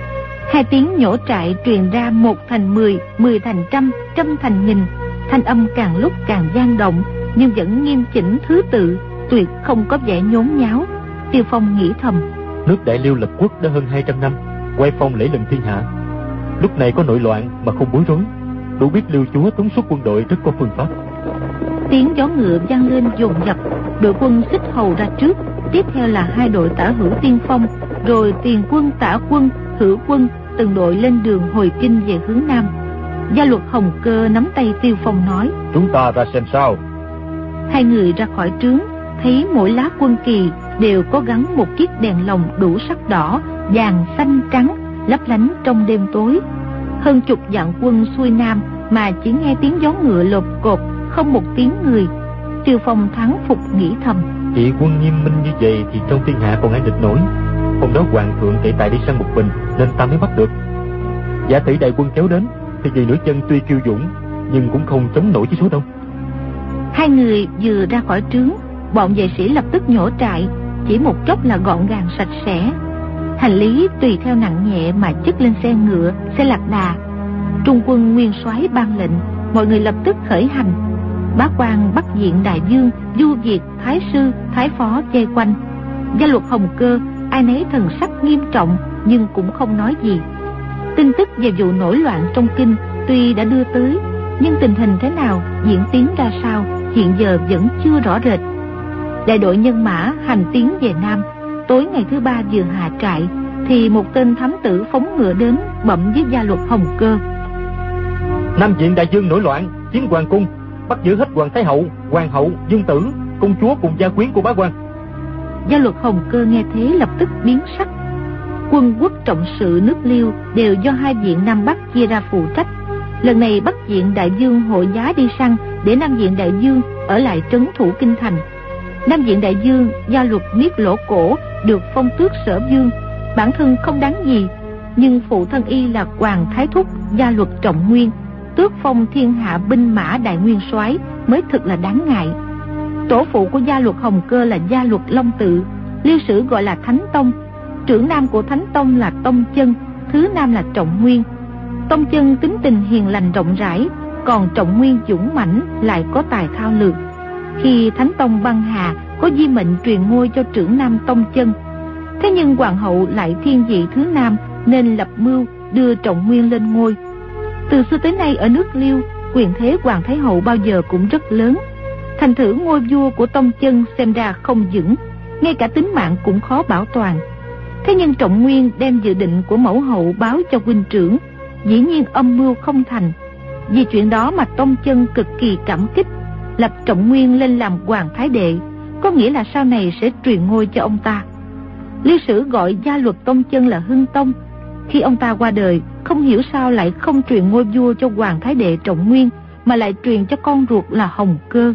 Hai tiếng nhổ trại truyền ra 1 thành 10, 10 thành trăm, trăm thành nghìn. Thanh âm càng lúc càng vang động, nhưng vẫn nghiêm chỉnh thứ tự, tuyệt không có vẻ nhốn nháo. Tiêu Phong nghĩ thầm, nước Đại Liêu lập quốc đã hơn 200 năm, quay phong lẫy lừng thiên hạ. Lúc này có nội loạn mà không bối rối, đủ biết Liêu chúa thống suất quân đội rất có phương pháp. Tiếng gió ngựa vang lên dồn dập, đội quân xích hầu ra trước, tiếp theo là hai đội tả hữu tiên phong, rồi tiền quân, tả quân, hữu quân, từng đội lên đường hồi kinh về hướng nam. Gia Luật Hồng Cơ nắm tay Tiêu Phong nói, chúng ta ra xem sao. Hai người ra khỏi trướng, thấy mỗi lá quân kỳ đều có gắn một chiếc đèn lồng đủ sắc đỏ, vàng, xanh, trắng, lấp lánh trong đêm tối. Hơn chục vạn quân xuôi nam mà chỉ nghe tiếng gió ngựa lột cột, không một tiếng người. Tiêu Phong thắng phục nghĩ thầm, Chị quân nghiêm minh như vậy thì trong thiên hạ còn ai địch nổi. Hôm đó hoàng thượng kể tại đi săn một mình nên ta mới bắt được. Giả tỷ đại quân kéo đến thì vì nữ chân tuy kiêu dũng nhưng cũng không chống nổi với số đông. Hai người vừa ra khỏi trướng, bọn vệ sĩ lập tức nhổ trại, chỉ một chốc là gọn gàng sạch sẽ. Hành lý tùy theo nặng nhẹ mà chất lên xe ngựa, xe lạc đà. Trung quân nguyên soái ban lệnh, mọi người lập tức khởi hành. Bá quan Bắc Diện Đại Dương, Du Việt, Thái sư, Thái phó vây quanh. Gia Luật Hồng Cơ ai nấy thần sắc nghiêm trọng nhưng cũng không nói gì. Tin tức về vụ nổi loạn trong kinh tuy đã đưa tới, nhưng tình hình thế nào, diễn tiến ra sao hiện giờ vẫn chưa rõ rệt. Đại đội nhân mã hành tiến về nam. Tối ngày thứ 3 vừa hạ trại thì một tên thám tử phóng ngựa đến bẩm với Gia Luật Hồng Cơ, Nam Diện Đại Dương nổi loạn, chiếm hoàng cung, bắt giữ hết hoàng thái hậu, hoàng hậu, dương tử, công chúa cùng gia quyến của bá quan. Gia Luật Hồng Cơ nghe thế lập tức biến sắc. Quân quốc trọng sự nước Liêu đều do hai viện Nam Bắc chia ra phụ trách. Lần này Bắc Diện Đại Dương hội giá đi săn, để Nam Diện Đại Dương ở lại trấn thủ kinh thành. Nam Diện Đại Dương Gia Luật Niết Lỗ Cổ được phong tước Sở Vương, bản thân không đáng gì, nhưng phụ thân y là Hoàng Thái Thúc Gia Luật Trọng Nguyên, tước phong thiên hạ binh mã đại nguyên soái mới thực là đáng ngại. Tổ phụ của Gia Luật Hồng Cơ là Gia Luật Long Tự, Liêu sử gọi là Thánh Tông. Trưởng nam của Thánh Tông là Tông Chân, thứ nam là Trọng Nguyên. Tông Chân tính tình hiền lành rộng rãi, còn Trọng Nguyên dũng mãnh lại có tài thao lược. Khi Thánh Tông băng hà, có di mệnh truyền ngôi cho trưởng nam Tông Chân. Thế nhưng hoàng hậu lại thiên vị thứ nam nên lập mưu đưa Trọng Nguyên lên ngôi. Từ xưa tới nay ở nước Liêu, quyền thế hoàng thái hậu bao giờ cũng rất lớn. Thành thử ngôi vua của Tông Chân xem ra không vững, ngay cả tính mạng cũng khó bảo toàn. Thế nhưng Trọng Nguyên đem dự định của mẫu hậu báo cho huynh trưởng, dĩ nhiên âm mưu không thành. Vì chuyện đó mà Tông Chân cực kỳ cảm kích, lập Trọng Nguyên lên làm hoàng thái đệ, có nghĩa là sau này sẽ truyền ngôi cho ông ta. Liêu sử gọi Gia Luật Tông Chân là Hưng Tông. Khi ông ta qua đời, không hiểu sao lại không truyền ngôi vua cho hoàng thái đệ Trọng Nguyên, mà lại truyền cho con ruột là Hồng Cơ.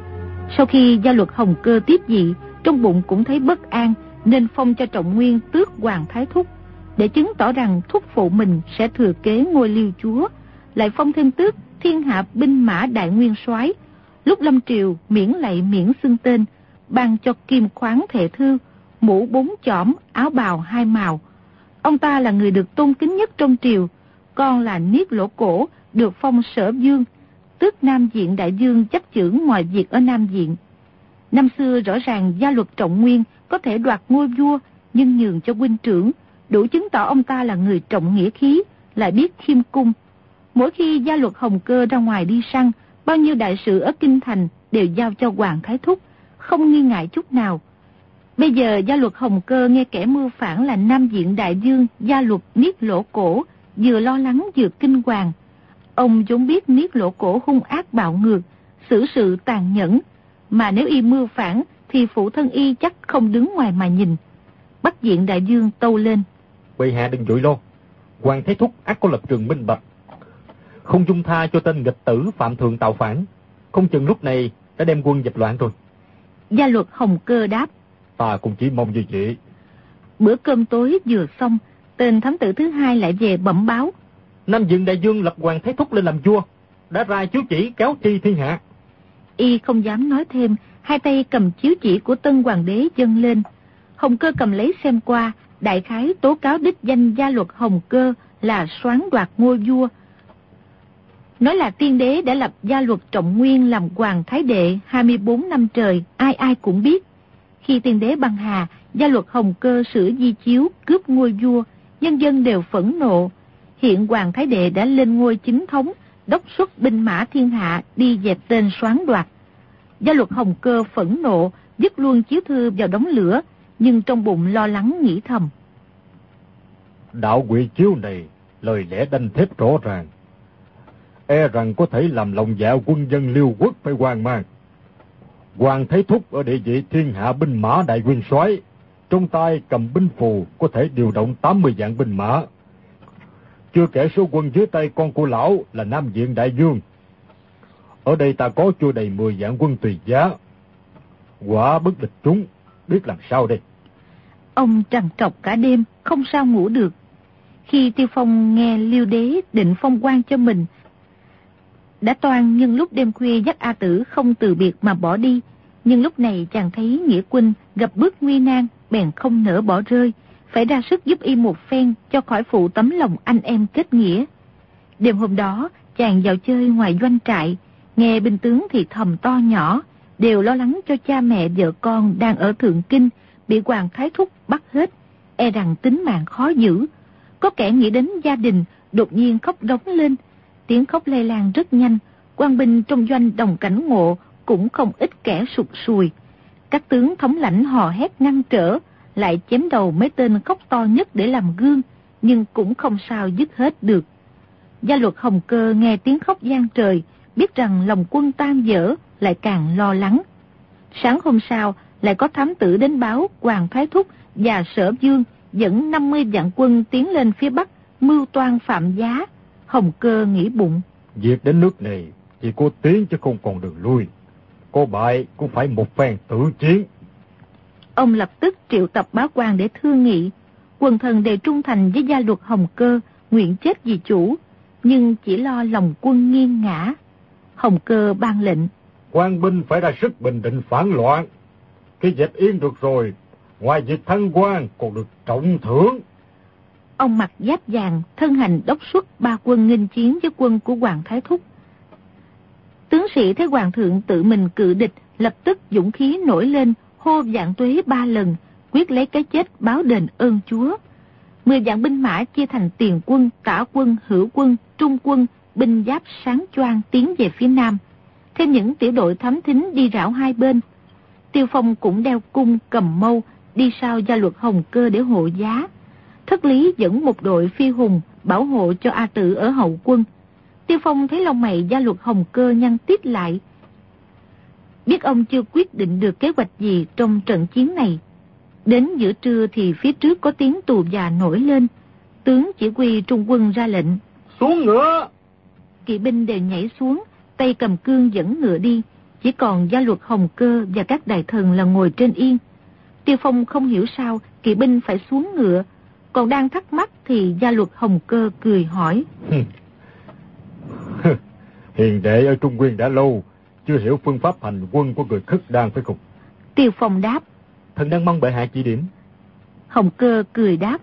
Sau khi Gia Luật Hồng Cơ tiếp vị, trong bụng cũng thấy bất an, nên phong cho Trọng Nguyên tước hoàng thái thúc, để chứng tỏ rằng thúc phụ mình sẽ thừa kế ngôi Liêu chúa. Lại phong thêm tước thiên hạ binh mã đại nguyên soái. Lúc lâm triều miễn lạy miễn xưng tên, ban cho kim khoáng thệ thư, mũ 4 chỏm, áo bào 2 màu. Ông ta là người được tôn kính nhất trong triều. Con là Niết Lỗ Cổ, được phong Sở Vương, tước Nam Diện Đại Dương chấp chưởng mọi việc ở Nam Diện. Năm xưa rõ ràng Gia Luật Trọng Nguyên có thể đoạt ngôi vua, nhưng nhường cho huynh trưởng, đủ chứng tỏ ông ta là người trọng nghĩa khí, lại biết khiêm cung. Mỗi khi Gia Luật Hồng Cơ ra ngoài đi săn, bao nhiêu đại sự ở kinh thành đều giao cho hoàng thái thúc, không nghi ngại chút nào. Bây giờ Gia Luật Hồng Cơ nghe kẻ mưu phản là Nam Diện Đại Dương Gia Luật Niết Lỗ Cổ, vừa lo lắng vừa kinh hoàng. Ông vốn biết Niết Lỗ Cổ hung ác bạo ngược, xử sự tàn nhẫn, mà nếu y mưu phản thì phụ thân y chắc không đứng ngoài mà nhìn. Bắc Diện Đại Dương tâu lên, Bệ hạ đừng vội lo, Hoàng Thái Thúc ắt có lập trường minh bạch, không dung tha cho tên nghịch tử phạm thượng tạo phản. Không chừng lúc này đã đem quân dẹp loạn rồi. Gia Luật Hồng Cơ đáp, Ta cũng chỉ mong như vậy. Bữa cơm tối vừa xong, tên thám tử thứ hai lại về bẩm báo, Nam Diện Đại Dương lập Hoàng Thái Thúc lên làm vua, đã ra chiếu chỉ cáo tri thiên hạ. Y không dám nói thêm, hai tay cầm chiếu chỉ của tân hoàng đế dâng lên. Hồng Cơ cầm lấy xem qua, đại khái tố cáo đích danh Gia Luật Hồng Cơ là soán đoạt ngôi vua. Nói là tiên đế đã lập gia luật Trọng Nguyên làm hoàng thái đệ 24 năm trời, ai ai cũng biết. Khi tiên đế băng hà, gia luật Hồng Cơ sửa di chiếu cướp ngôi vua, nhân dân đều phẫn nộ. Hiện hoàng thái đệ đã lên ngôi chính thống, đốc xuất binh mã thiên hạ đi dẹp tên soán đoạt. Gia luật Hồng Cơ phẫn nộ, dứt luôn chiếu thư vào đống lửa, nhưng trong bụng lo lắng nghĩ thầm. Đạo quỷ chiếu này, lời lẽ đanh thép rõ ràng. E rằng có thể làm lòng dạ quân dân Liêu quốc phải hoang mang. Hoàng Thái Thúc ở địa vị thiên hạ binh mã đại nguyên soái, trong tay cầm binh phù có thể điều động 80 vạn binh mã. Chưa kể số quân dưới tay con của lão là Nam Diện Đại Dương. Ở đây ta có chưa đầy 10 vạn quân tùy giá. Quả bất địch chúng, biết làm sao đây? Ông trằn trọc cả đêm, không sao ngủ được. Khi Tiêu Phong nghe Liêu đế định phong quan cho mình, đã toan nhân lúc đêm khuya dắt A Tử không từ biệt mà bỏ đi. Nhưng lúc này chàng thấy nghĩa huynh gặp bước nguy nan, bèn không nỡ bỏ rơi, phải ra sức giúp y một phen cho khỏi phụ tấm lòng anh em kết nghĩa. Đêm hôm đó, chàng vào chơi ngoài doanh trại, nghe binh tướng thì thầm to nhỏ, đều lo lắng cho cha mẹ vợ con đang ở Thượng Kinh, bị Hoàng Thái Thúc bắt hết, e rằng tính mạng khó giữ. Có kẻ nghĩ đến gia đình, đột nhiên khóc đống lên. Tiếng khóc lây lan rất nhanh, quan binh trong doanh Đồng Cảnh Ngộ cũng không ít kẻ sụt sùi. Các tướng thống lãnh hò hét ngăn trở, lại chém đầu mấy tên khóc to nhất để làm gương, nhưng cũng không sao dứt hết được. Gia luật Hồng Cơ nghe tiếng khóc vang trời, biết rằng lòng quân tan vỡ, lại càng lo lắng. Sáng hôm sau, lại có thám tử đến báo Hoàng Thái Thúc và Sở Dương dẫn 50 vạn quân tiến lên phía Bắc, mưu toan phạm giá. Hồng Cơ nghĩ bụng. Việc đến nước này, chỉ có tiến chứ không còn đường lui. Có bại cũng phải một phen tử chiến. Ông lập tức triệu tập bá quan để thương nghị. Quần thần đều trung thành với gia luật Hồng Cơ, nguyện chết vì chủ, nhưng chỉ lo lòng quân nghiêng ngã. Hồng Cơ ban lệnh. Quan binh phải ra sức bình định phản loạn. Khi dẹp yên được rồi, ngoài việc thăng quan còn được trọng thưởng. Ông mặc giáp vàng, thân hành đốc xuất 3 quân nghênh chiến với quân của Hoàng Thái Thúc. Tướng sĩ thấy hoàng thượng tự mình cự địch, lập tức dũng khí nổi lên, hô vạn tuế 3 lần, quyết lấy cái chết báo đền ơn Chúa. 10 vạn binh mã chia thành tiền quân, tả quân, hữu quân, trung quân, binh giáp sáng choang tiến về phía nam. Thêm những tiểu đội thám thính đi rảo hai bên. Tiêu Phong cũng đeo cung cầm mâu, đi sau gia luật Hồng Cơ để hộ giá. Thất Lý dẫn một đội phi hùng bảo hộ cho A Tự ở hậu quân. Tiêu Phong thấy lông mày gia luật Hồng Cơ nhăn tít lại. Biết ông chưa quyết định được kế hoạch gì trong trận chiến này. Đến giữa trưa thì phía trước có tiếng tù già nổi lên. Tướng chỉ huy trung quân ra lệnh. Xuống ngựa! Kỵ binh đều nhảy xuống, tay cầm cương dẫn ngựa đi. Chỉ còn gia luật Hồng Cơ và các đại thần là ngồi trên yên. Tiêu Phong không hiểu sao kỵ binh phải xuống ngựa. Còn đang thắc mắc thì gia luật Hồng Cơ cười hỏi. Hiền đệ ở Trung Nguyên đã lâu, chưa hiểu phương pháp hành quân của người Khất Đan phải không? Tiêu Phong đáp. Thần đang mong bệ hạ chỉ điểm. Hồng Cơ cười đáp.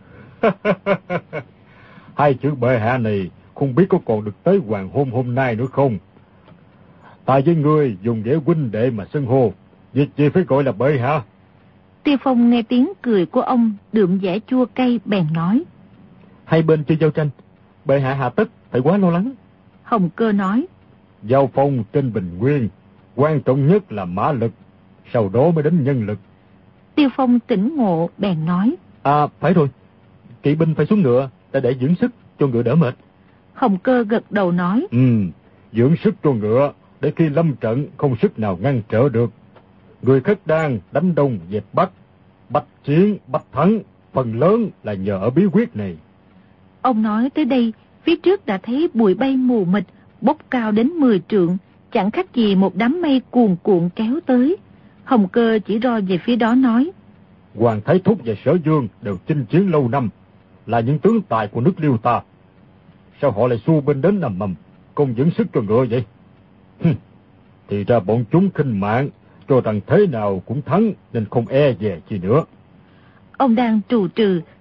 Hai chữ bệ hạ này không biết có còn được tới hoàng hôn hôm nay nữa không? Ta với ngươi dùng nghĩa huynh đệ mà xưng hô, việc gì phải gọi là bệ hạ? Tiêu Phong nghe tiếng cười của ông đượm vẻ chua cay bèn nói. Hai bên chưa giao tranh, bệ hạ hà tất phải quá lo lắng. Hồng Cơ nói. Giao phong trên bình nguyên, quan trọng nhất là mã lực, sau đó mới đến nhân lực. Tiêu Phong tỉnh ngộ bèn nói. À phải rồi, kỵ binh phải xuống ngựa để dưỡng sức cho ngựa đỡ mệt. Hồng Cơ gật đầu nói. Dưỡng sức cho ngựa để khi lâm trận không sức nào ngăn trở được. Người Khất Đan đánh đông dẹp bắc, bách chiến bách thắng, phần lớn là nhờ ở bí quyết này. Ông nói tới đây, phía trước đã thấy bụi bay mù mịt, bốc cao đến 10 trượng, chẳng khác gì một đám mây cuồn cuộn kéo tới. Hồng Cơ chỉ ro về phía đó nói. Hoàng Thái Thúc và Sở Dương đều chinh chiến lâu năm, là những tướng tài của nước Liêu ta. Sao họ lại xua binh đến nằm mầm, không dưỡng sức cho ngựa vậy? Thì ra bọn chúng khinh mạng, cho rằng thế nào cũng thắng nên không e dè chi nữa. Ông đang trù trừ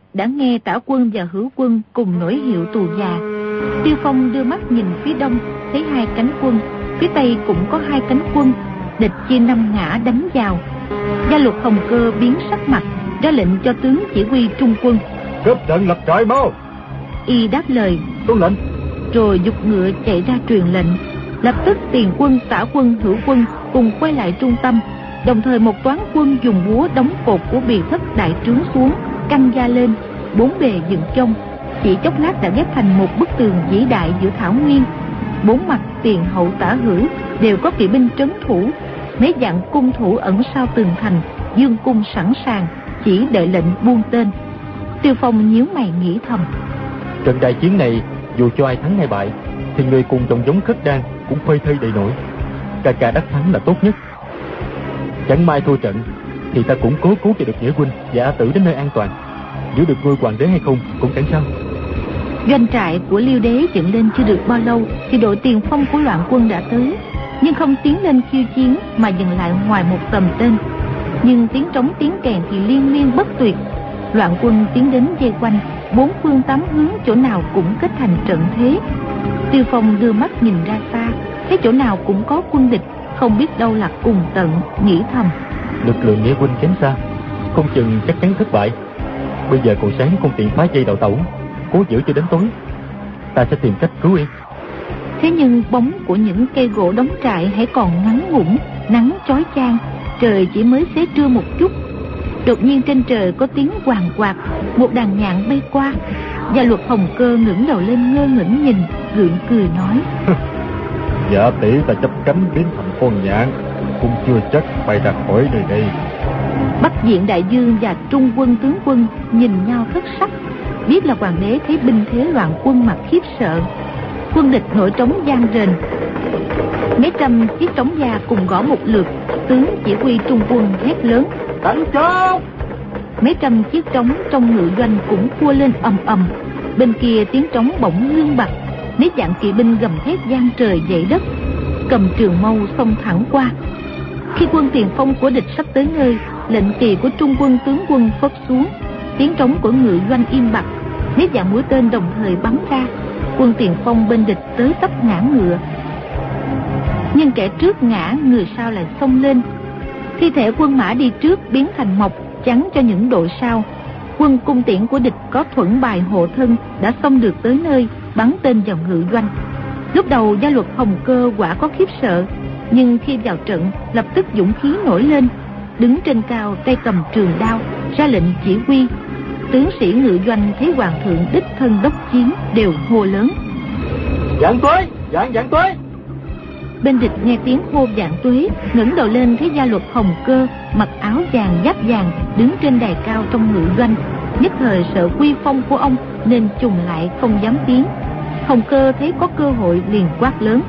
đã nghe Tả Quân và Hữu Quân cùng nổi hiệu tù già. Tiêu Phong đưa mắt nhìn phía đông, thấy 2 cánh quân, phía tây cũng có 2 cánh quân, địch chia 5 ngã đánh vào. Gia Luật Hồng Cơ biến sắc mặt, ra lệnh cho tướng chỉ huy trung quân: Cấp trận lập trại mau. Y đáp lời: Tuân lệnh. Rồi giục ngựa chạy ra truyền lệnh. Lập tức Tiền quân, Tả quân, Hữu quân cùng quay lại trung tâm. Đồng thời một toán quân dùng búa đóng cột của Bì Thất đại trướng xuống, căng gia lên, 4 bề dựng chông. Chỉ chốc lát đã ghép thành một bức tường vĩ đại giữa thảo nguyên. 4 mặt tiền hậu tả hữu đều có kỵ binh trấn thủ. Mấy vạn cung thủ ẩn sau tường thành, dương cung sẵn sàng, chỉ đợi lệnh buông tên. Tiêu Phong nhíu mày nghĩ thầm: Trận đại chiến này dù cho ai thắng hay bại thì người cùng dòng giống Khất Đan cũng phơi thây đầy nổi. Ca đắc thắng là tốt nhất. Chẳng may thua trận thì ta cũng cố cứu cho được Nghĩa huynh và A Tử đến nơi an toàn. Giữ được ngôi hoàng đế hay không cũng chẳng sao. Doanh trại của Liêu đế dựng lên chưa được bao lâu thì đội tiền phong của loạn quân đã tới, nhưng không tiến lên khiêu chiến mà dừng lại ngoài một tầm tên. Nhưng tiếng trống tiếng kèn thì liên miên bất tuyệt. Loạn quân tiến đến vây quanh, 4 phương 8 hướng chỗ nào cũng kết thành trận thế. Tiêu Phong đưa mắt nhìn ra xa, thấy chỗ nào cũng có quân địch, không biết đâu là cùng tận, nghĩ thầm: Lực lượng Nghĩa huynh kém xa, không chừng chắc chắn thất bại. Bây giờ còn sáng không tiện phá dây đào tẩu, cố giữ cho đến tối. Ta sẽ tìm cách cứu y. Thế nhưng bóng của những cây gỗ đóng trại hãy còn ngắn ngủn, nắng chói chang, trời chỉ mới xế trưa một chút. Đột nhiên trên trời có tiếng hoàng quạt, một đàn nhạn bay qua. Gia Luật Hồng Cơ ngẩng đầu lên ngơ ngẩn nhìn, gượng cười nói: Dạ tỷ ta chấp cánh biến thành con nhạn, cũng chưa chắc bay ra khỏi nơi đây. Bắc Diện Đại Dương và Trung quân tướng quân nhìn nhau thất sắc, biết là hoàng đế thấy binh thế loạn quân mà khiếp sợ. Quân địch nổi trống vang rền, mấy trăm chiếc trống da cùng gõ một lượt. Tướng chỉ huy trung quân hét lớn: Đánh trống! Mấy trăm chiếc trống trong ngự doanh cũng cua lên ầm ầm. Bên kia tiếng trống bỗng lương bặt, mấy vạn kỵ binh gầm thét vang trời dậy đất, cầm trường mâu xông thẳng qua. Khi quân tiền phong của địch sắp tới nơi, lệnh kỳ của trung quân tướng quân phất xuống, tiếng trống của ngự doanh im bặt, mấy vạn mũi tên đồng thời bắn ra. Quân tiền phong bên địch tới tấp ngã ngựa, nhưng kẻ trước ngã, người sau lại xông lên. Thi thể quân mã đi trước biến thành mộc chắn cho những đội sau. Quân cung tiễn của địch có thuẫn bài hộ thân đã xông được tới nơi, bắn tên vào ngự doanh. Lúc đầu Gia Luật Hồng Cơ quả có khiếp sợ, nhưng khi vào trận lập tức dũng khí nổi lên, đứng trên cao tay cầm trường đao ra lệnh chỉ huy. Tướng sĩ ngự doanh thấy hoàng thượng đích thân đốc chiến đều hô lớn: Vạn tuế, vạn tuế! Bên địch nghe tiếng hô vạn tuế, ngẩng đầu lên thấy Gia Luật Hồng Cơ mặc áo vàng giáp vàng đứng trên đài cao trong ngự doanh. Nhất thời sợ quy phong của ông nên chùng lại không dám tiến. Hồng Cơ thấy có cơ hội liền quát lớn: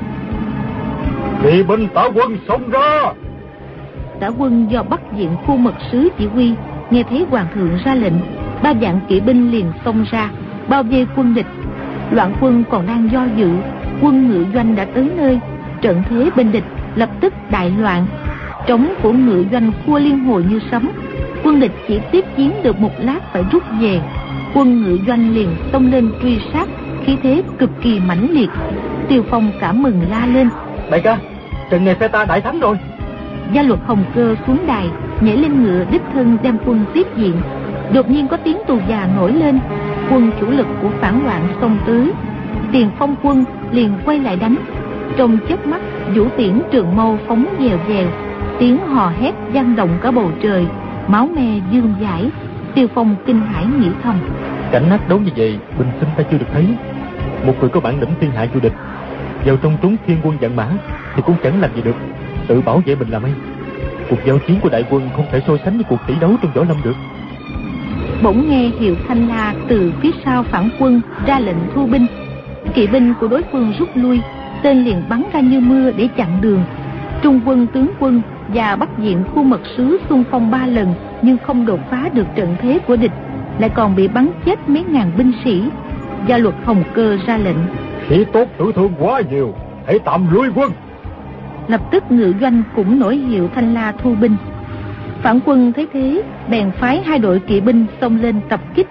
Kỵ binh Tả quân xông ra! Tả quân do Bắc Diện khu mật sứ chỉ huy, nghe thấy hoàng thượng ra lệnh, 3 vạn kỵ binh liền xông ra bao vây quân địch. Loạn quân còn đang do dự, quân ngự doanh đã tới nơi. Trận thế bên địch lập tức đại loạn, trống của ngự doanh khua liên hồi như sấm. Quân địch chỉ tiếp chiến được một lát phải rút về. Quân ngự doanh liền xông lên truy sát, khí thế cực kỳ mãnh liệt. Tiêu Phong cảm mừng la lên: Đại ca, trận này phe ta đại thắng rồi. Gia Luật Hồng Cơ xuống đài, nhảy lên ngựa đích thân đem quân tiếp diện. Đột nhiên có tiếng tù già nổi lên, quân chủ lực của phản loạn xông tới. Tiền phong quân liền quay lại đánh. Trong chớp mắt, vũ tiễn trường mâu phóng dèo dèo, tiếng hò hét vang động cả bầu trời, máu me dương dãi. Tiêu Phong kinh hãi nghĩ thầm: Cảnh nát đấu như vậy bình sinh ta chưa được thấy. Một người có bản lĩnh thiên hạ vô địch, vào trong trúng thiên quân vạn mã thì cũng chẳng làm gì được, tự bảo vệ mình là may. Cuộc giao chiến của đại quân không thể so sánh với cuộc tỷ đấu trong võ lâm được. Bỗng nghe hiệu thanh la từ phía sau phản quân ra lệnh thu binh. Kỵ binh của đối phương rút lui, tên liền bắn ra như mưa để chặn đường. Trung quân tướng quân và Bắc Diện khu mật sứ xung phong 3 lần nhưng không đột phá được trận thế của địch, lại còn bị bắn chết mấy ngàn binh sĩ. Gia Luật Hồng Cơ ra lệnh: Sĩ tốt tử thương quá nhiều, hãy tạm lui quân. Lập tức ngự doanh cũng nổi hiệu thanh la thu binh. Phản quân thấy thế bèn phái 2 đội kỵ binh xông lên tập kích.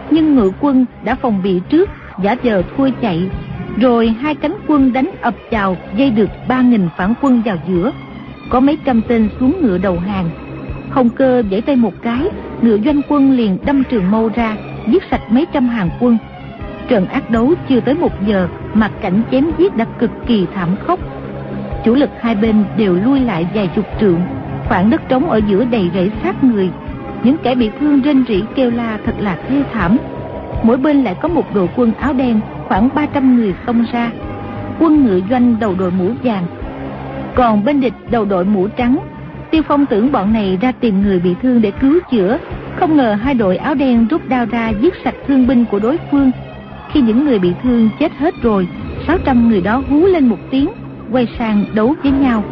nhưng ngự quân đã phòng bị trước, giả vờ thua chạy. Rồi hai cánh quân đánh ập vào, dây được 3.000 phản quân vào giữa. Có mấy trăm tên xuống ngựa đầu hàng. Hồng Cơ giãy tay một cái, ngựa doanh quân liền đâm trường mâu ra, giết sạch mấy trăm hàng quân. Trận ác đấu chưa tới 1 giờ mà cảnh chém giết đã cực kỳ thảm khốc. Chủ lực hai bên đều lui lại vài chục trượng, khoảng đất trống ở giữa đầy rẫy xác người. Những kẻ bị thương rên rỉ kêu la thật là thê thảm. Mỗi bên lại có một đội quân áo đen, khoảng 300 người xông ra. Quân ngự doanh đầu đội mũ vàng, còn bên địch đầu đội mũ trắng. Tiêu Phong tưởng bọn này ra tìm người bị thương để cứu chữa, không ngờ hai đội áo đen rút đao ra giết sạch thương binh của đối phương. Khi những người bị thương chết hết rồi, 600 người đó hú lên một tiếng, quay sang đấu với nhau.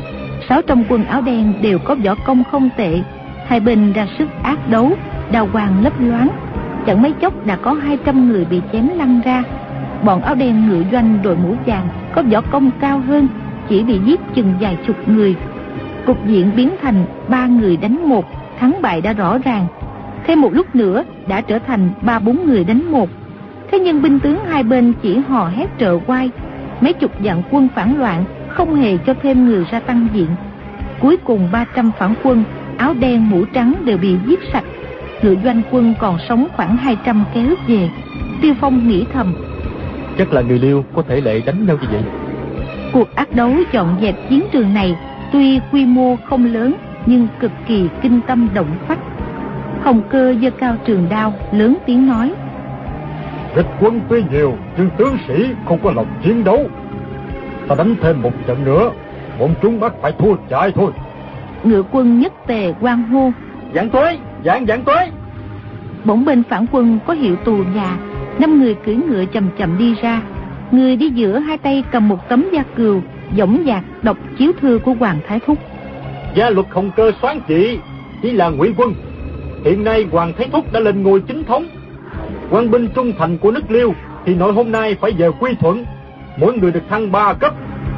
600 quân áo đen đều có võ công không tệ, hai bên ra sức ác đấu, đao quang lấp loáng. Chẳng mấy chốc đã có 200 người bị chém lăn ra. Bọn áo đen ngự doanh đội mũ vàng có võ công cao hơn, chỉ bị giết chừng vài chục người. Cục diện biến thành 3 người đánh 1, thắng bại đã rõ ràng. Thêm một lúc nữa đã trở thành 3-4 người đánh 1. Thế nhưng binh tướng hai bên chỉ hò hét trợ oai. Mấy chục vạn quân phản loạn không hề cho thêm người ra tăng diện. Cuối cùng 300 phản quân áo đen mũ trắng đều bị giết sạch. Ngự doanh quân còn sống khoảng 200 kéo về. Tiêu Phong nghĩ thầm, chắc là người Liêu có thể lệ đánh nhau như vậy. Cuộc ác đấu dọn dẹp chiến trường này tuy quy mô không lớn nhưng cực kỳ kinh tâm động phách. Hồng Cơ giơ cao trường đao, lớn tiếng nói, địch quân tuy nhiều nhưng tướng sĩ không có lòng chiến đấu. Ta đánh thêm một trận nữa, bọn chúng bắt phải thua chạy thôi. Ngựa quân nhất tề hoan hô, Vạn tuế, vạn tuế. Bỗng bên phản quân có hiệu tù nhà, 5 người cưỡi ngựa chậm chậm đi ra. Người đi giữa hai tay cầm một tấm da cừu, dõng dạc đọc chiếu thư của Hoàng Thái Thúc. Gia luật Hồng Cơ soán chỉ chỉ là ngụy quân. Hiện nay Hoàng Thái Thúc đã lên ngôi chính thống. Quan binh trung thành của nước Liêu thì nội hôm nay phải về quy thuận, mỗi người được thăng 3 cấp.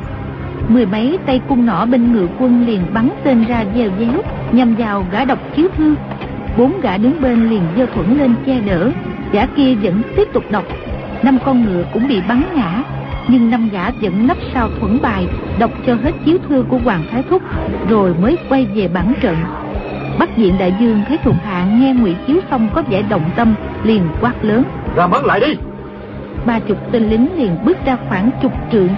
10 mấy tay cung nỏ bên ngựa quân liền bắn tên ra dèo déo nhằm vào gã đọc chiếu thư. 4 gã đứng bên liền giơ thuẫn lên che đỡ, gã kia vẫn tiếp tục đọc. 5 con ngựa cũng bị bắn ngã, nhưng 5 gã vẫn nấp sau thuẫn bài, đọc cho hết chiếu thư của Hoàng Thái Thúc, rồi mới quay về bản trận. Bắc Diện Đại Dương thấy thuộc hạ nghe ngụy chiếu xong có vẻ động tâm, liền quát lớn, ra bắn lại đi. 30 tên lính liền bước ra khoảng chục trượng.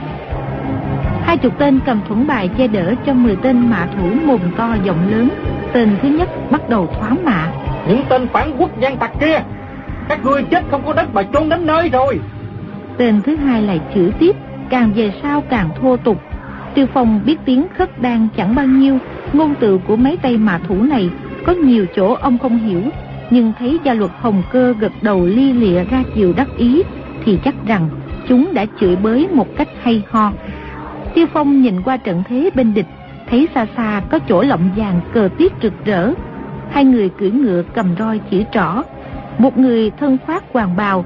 20 tên cầm thuẫn bài che đỡ cho 10 tên mạ thủ mồm to giọng lớn. Tên thứ nhất bắt đầu thoá mạ, những tên phản quốc gian tặc kia, các ngươi chết không có đất mà trốn đến nơi rồi. Tên thứ hai lại chửi tiếp, càng về sau càng thô tục. Tiêu Phong biết tiếng khất đan chẳng bao nhiêu, ngôn từ của mấy tay mạ thủ này có nhiều chỗ ông không hiểu, nhưng thấy gia luật Hồng Cơ gật đầu li lịa ra chiều đắc ý thì chắc rằng chúng đã chửi bới một cách hay ho. Tiêu Phong nhìn qua trận thế bên địch, thấy xa xa có chỗ lọng vàng cờ tiết rực rỡ. 2 người cưỡi ngựa cầm roi chỉ trỏ, một người thân khoác hoàng bào,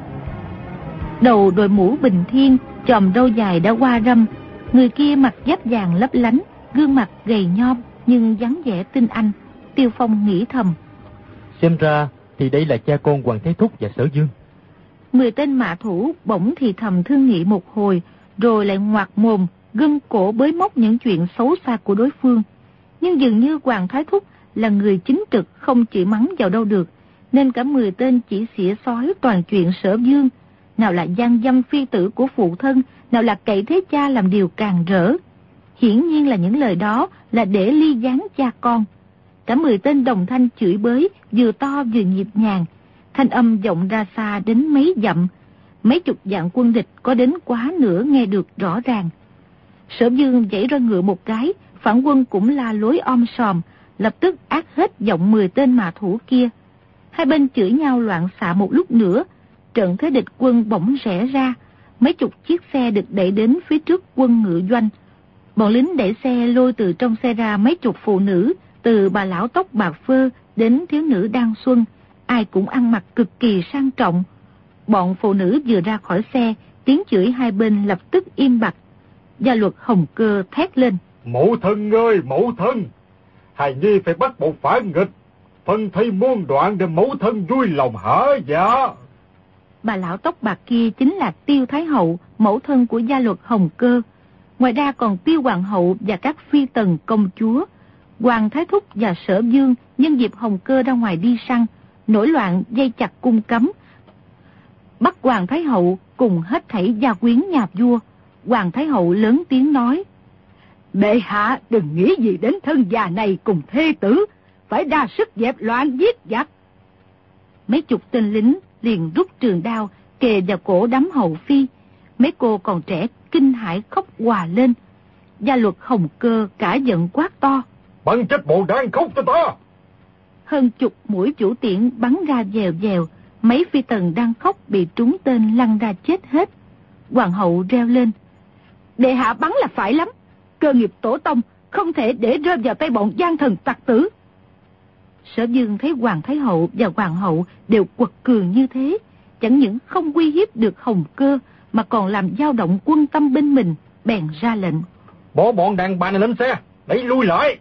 đầu đội mũ bình thiên, chòm râu dài đã qua râm. Người kia mặc giáp vàng lấp lánh, gương mặt gầy nhom nhưng dáng vẻ tinh anh. Tiêu Phong nghĩ thầm, xem ra thì đây là cha con Hoàng Thái Thúc và Sở Dương. 10 tên mạ thủ bỗng thì thầm thương nghị một hồi, rồi lại ngoạc mồm gân cổ bới móc những chuyện xấu xa của đối phương. Nhưng dường như Hoàng Thái Thúc là người chính trực, không chỉ mắng vào đâu được, nên cả 10 tên chỉ xỉa xói toàn chuyện Sở Dương, nào là gian dâm phi tử của phụ thân, nào là cậy thế cha làm điều càng rỡ. Hiển nhiên là những lời đó là để ly gián cha con. Cả 10 tên đồng thanh chửi bới, vừa to vừa nhịp nhàng, thanh âm vọng ra xa đến mấy dặm. Mấy chục vạn quân địch có đến quá nửa nghe được rõ ràng. Sở Dương giãy roi ngựa một cái, phản quân cũng la lối om sòm, lập tức át hết giọng 10 tên mạ thủ kia. Hai bên chửi nhau loạn xạ một lúc nữa, trận thế địch quân bỗng rẽ ra, mấy chục chiếc xe được đẩy đến phía trước quân ngự doanh. Bọn lính đẩy xe lôi từ trong xe ra mấy chục phụ nữ, từ bà lão tóc bạc phơ đến thiếu nữ đang xuân, ai cũng ăn mặc cực kỳ sang trọng. Bọn phụ nữ vừa ra khỏi xe, tiếng chửi hai bên lập tức im bặt. Gia luật Hồng Cơ thét lên, mẫu thân ơi mẫu thân, hài nhi phải bắt bọn phản nghịch, phân thây muôn đoạn để mẫu thân vui lòng hả dạ. bà lão tóc bạc kia chính là Tiêu Thái Hậu, mẫu thân của gia luật Hồng Cơ. Ngoài ra còn Tiêu Hoàng Hậu và các phi tần công chúa. Hoàng Thái Thúc và Sở Dương nhân dịp Hồng Cơ ra ngoài đi săn, nổi loạn dây chặt cung cấm, bắt Hoàng Thái Hậu cùng hết thảy gia quyến nhà vua. Hoàng Thái Hậu lớn tiếng nói: Bệ hạ đừng nghĩ gì đến thân già này cùng thê tử, phải ra sức dẹp loạn giết giặc. Mấy chục tên lính liền rút trường đao kề vào cổ đám hậu phi. Mấy cô còn trẻ kinh hãi khóc òa lên. Gia luật Hồng Cơ cả giận quát to: Bắn chết bộ đang khóc cho ta! Hơn chục mũi chủ tiễn bắn ra dèo dèo. Mấy phi tần đang khóc bị trúng tên lăn ra chết hết. Hoàng hậu reo lên: Đệ hạ bắn là phải lắm, cơ nghiệp tổ tông không thể để rơi vào tay bọn gian thần tặc tử. Sở Dương thấy Hoàng Thái Hậu và Hoàng hậu đều quật cường như thế, chẳng những không uy hiếp được Hồng Cơ mà còn làm dao động quân tâm bên mình, bèn ra lệnh: Bỏ bọn đàn bà này lên xe, đẩy lui lại.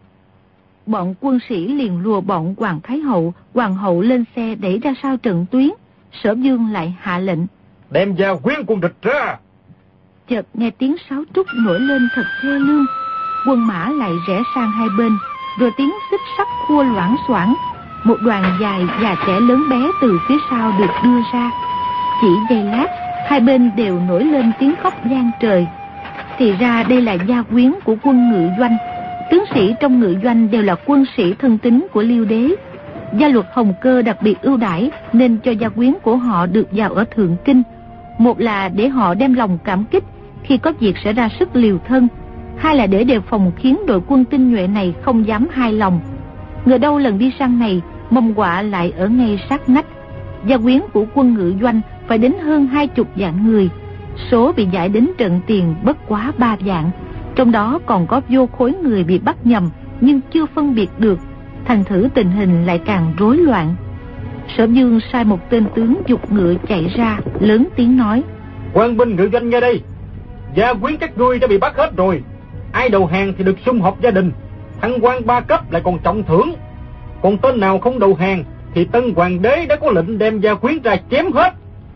Bọn quân sĩ liền lùa bọn Hoàng Thái Hậu, Hoàng hậu lên xe đẩy ra sau trận tuyến. Sở Dương lại hạ lệnh: Đem gia quyến quân địch ra. Chợt nghe tiếng sáo trúc nổi lên thật thê lương. Quân mã lại rẽ sang hai bên, rồi tiếng xích sắt khua loảng xoảng. Một đoàn dài và trẻ lớn bé từ phía sau được đưa ra. Chỉ giây lát, hai bên đều nổi lên tiếng khóc vang trời. Thì ra đây là gia quyến của quân Ngự Doanh. Tướng sĩ trong Ngự Doanh đều là quân sĩ thân tín của Liêu đế. Gia luật Hồng Cơ đặc biệt ưu đãi nên cho gia quyến của họ được vào ở Thượng Kinh. Một là để họ đem lòng cảm kích khi có việc sẽ ra sức liều thân, hai là để đề phòng khiến đội quân tinh nhuệ này không dám hai lòng. Ngờ đâu lần đi săn này mầm họa lại ở ngay sát nách. Gia quyến của quân Ngự Doanh phải đến hơn 20 vạn người, số bị giải đến trận tiền bất quá 3 vạn, trong đó còn có vô khối người bị bắt nhầm nhưng chưa phân biệt được, thành thử tình hình lại càng rối loạn. Sở Dương sai một tên tướng giục ngựa chạy ra, lớn tiếng nói: Quan binh Ngự Doanh nghe đây, gia quyến các ngươi đã bị bắt hết rồi. Ai đầu hàng thì được sum họp gia đình, thăng quan 3 cấp lại còn trọng thưởng. Còn tên nào không đầu hàng thì tân hoàng đế đã có lệnh đem gia quyến ra chém hết.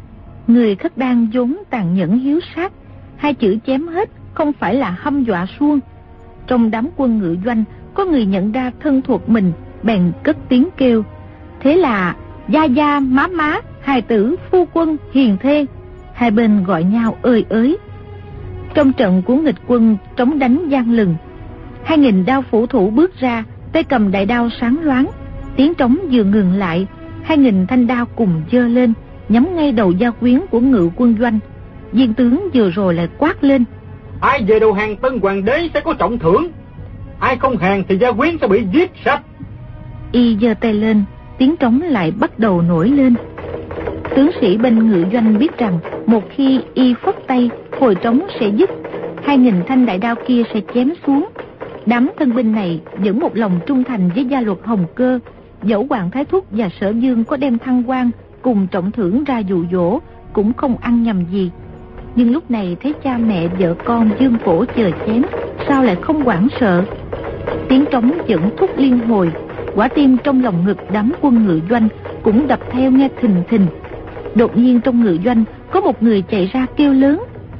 Người Khất Đan vốn tàn nhẫn hiếu sát, hai chữ chém hết không phải là hăm dọa suông. Trong đám quân Ngự Doanh có người nhận ra thân thuộc mình, bèn cất tiếng kêu: Thế là gia gia, má má, hài tử, phu quân, hiền thê. Hai bên gọi nhau ơi ới. Trong trận của nghịch quân trống đánh gian lừng, 2000 đao phủ thủ bước ra, tay cầm đại đao sáng loáng. Tiếng trống vừa ngừng lại, 2000 thanh đao cùng giơ lên, nhắm ngay đầu gia quyến của Ngự Quân Doanh. Viên tướng vừa rồi lại quát lên: Ai về đầu hàng tân hoàng đế sẽ có trọng thưởng, ai không hàng thì gia quyến sẽ bị giết sạch. Y giơ tay lên, tiếng trống lại bắt đầu nổi lên. Tướng sĩ bên Ngự Doanh biết rằng một khi y phất tay, hồi trống sẽ dứt, 2000 thanh đại đao kia sẽ chém xuống. Đám thân binh này vẫn một lòng trung thành với gia luật Hồng Cơ, dẫu Hoàng Thái Thúc và Sở Dương có đem thăng quan cùng trọng thưởng ra dụ dỗ cũng không ăn nhầm gì. Nhưng lúc này thấy cha mẹ vợ con dương cổ chờ chém, sao lại không hoảng sợ. Tiếng trống vẫn thúc liên hồi, quả tim trong lòng ngực đám quân Ngự Doanh cũng đập theo nghe thình thình. Đột nhiên trong Ngự Doanh có một người chạy ra kêu lớn: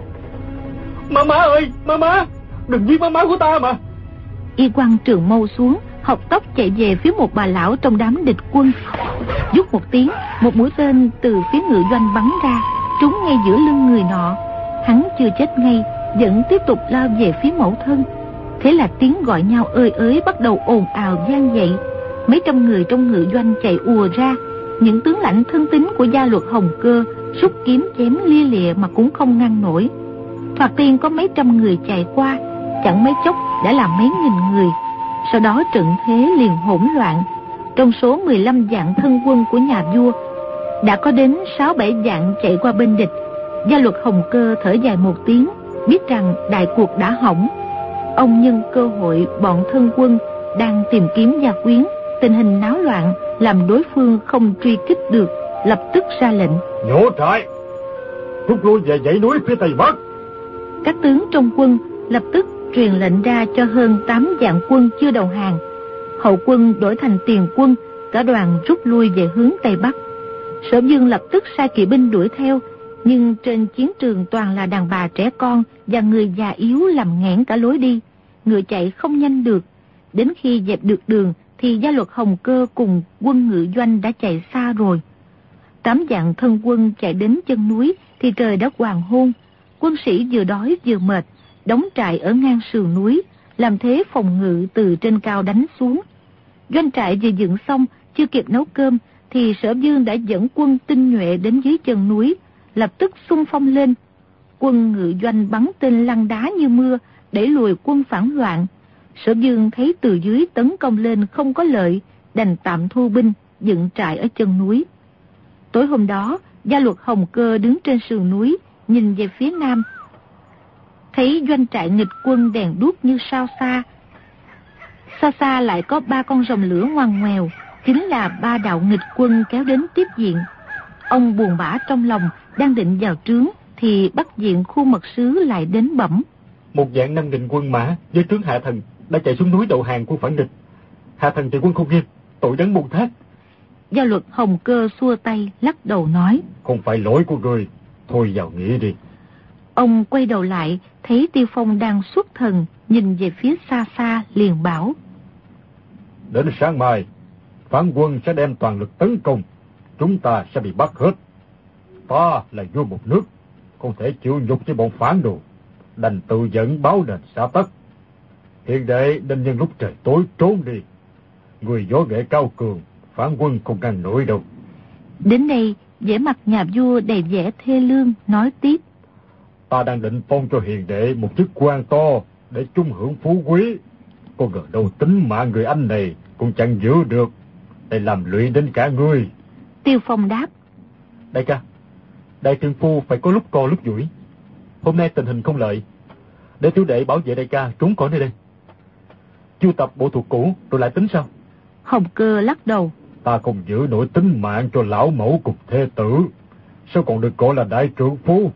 Má ơi, má, đừng giết má của ta mà. Y quăng trường mâu xuống, học tốc chạy về phía một bà lão trong đám địch quân. Vút một tiếng, một mũi tên từ phía Ngự Doanh bắn ra, trúng ngay giữa lưng người nọ. Hắn chưa chết ngay, vẫn tiếp tục lao về phía mẫu thân. Thế là tiếng gọi nhau ơi ới bắt đầu ồn ào vang dậy. Mấy trăm người trong Ngự Doanh chạy ùa ra. Những tướng lãnh thân tín của gia luật Hồng Cơ rút kiếm chém lia lịa mà cũng không ngăn nổi. Thoạt tiên có mấy trăm người chạy qua, chẳng mấy chốc đã là mấy nghìn người. Sau đó trận thế liền hỗn loạn. Trong số 15 vạn thân quân của nhà vua, đã có đến 6-7 vạn chạy qua bên địch. Gia luật Hồng Cơ thở dài một tiếng, biết rằng đại cuộc đã hỏng. Ông nhân cơ hội bọn thân quân đang tìm kiếm gia quyến, tình hình náo loạn làm đối phương không truy kích được, lập tức ra lệnh: Nhổ trại, rút lui về dãy núi phía tây bắc. Các tướng trong quân lập tức truyền lệnh ra cho hơn 8 vạn quân chưa đầu hàng. Hậu quân đổi thành tiền quân, cả đoàn rút lui về hướng tây bắc. Sở Dương lập tức sai kỵ binh đuổi theo, nhưng trên chiến trường toàn là đàn bà trẻ con và người già yếu làm nghẽn cả lối đi. Ngựa chạy không nhanh được. Đến khi dẹp được đường thì Gia Luật Hồng Cơ cùng quân Ngự Doanh đã chạy xa rồi. 8 vạn thân quân chạy đến chân núi thì trời đã hoàng hôn. Quân sĩ vừa đói vừa mệt, đóng trại ở ngang sườn núi, làm thế phòng ngự từ trên cao đánh xuống. Doanh trại vừa dựng xong, chưa kịp nấu cơm thì Sở Dương đã dẫn quân tinh nhuệ đến dưới chân núi, lập tức xung phong lên. Quân Ngự Doanh bắn tên lăn đá như mưa, đẩy lùi quân phản loạn. Sở Dương thấy từ dưới tấn công lên không có lợi, đành tạm thu binh, dựng trại ở chân núi. Tối hôm đó, Gia Luật Hồng Cơ đứng trên sườn núi, nhìn về phía nam. Thấy doanh trại nghịch quân đèn đuốc như sao xa. Xa xa lại có 3 con rồng lửa ngoằn ngoèo, chính là 3 đạo nghịch quân kéo đến tiếp diện. Ông buồn bã trong lòng, đang định vào trướng, thì Bắc Diện khu mật sứ lại đến bẩm. 1.500.000 quân mã với trướng Hạ Thần đã chạy xuống núi đầu hàng quân phản địch. Hạ Thần trị quân không nghiêm, tội đáng buông thác. Gia Luật Hồng Cơ xua tay lắc đầu nói: Không phải lỗi của người, thôi vào nghỉ đi. Ông quay đầu lại, thấy Tiêu Phong đang xuất thần, nhìn về phía xa xa liền bảo: Đến sáng mai, phản quân sẽ đem toàn lực tấn công, chúng ta sẽ bị bắt hết. Ta là vua một nước, không thể chịu nhục với bọn phản đồ, đành tự dẫn báo đền xã tắc. Hiện đệ nên nhân lúc trời tối trốn đi. Người võ nghệ cao cường, phản quân không ngăn nổi đâu. Đến đây, vẻ mặt nhà vua đầy vẻ thê lương, nói tiếp: Ta đang định phong cho hiền đệ một chức quan to để chung hưởng phú quý. Có ngờ đâu tính mạng người anh này cũng chẳng giữ được, để làm lụy đến cả ngươi. Tiêu Phong đáp: Đại ca, đại trượng phu phải có lúc co lúc duỗi. Hôm nay tình hình không lợi, để tiểu đệ bảo vệ đại ca trốn khỏi nơi đây. Chu tập bộ thuộc cũ rồi lại tính sao? Hồng Cơ lắc đầu: Ta không giữ nổi tính mạng cho lão mẫu cùng thê tử, sao còn được gọi là đại trượng phu?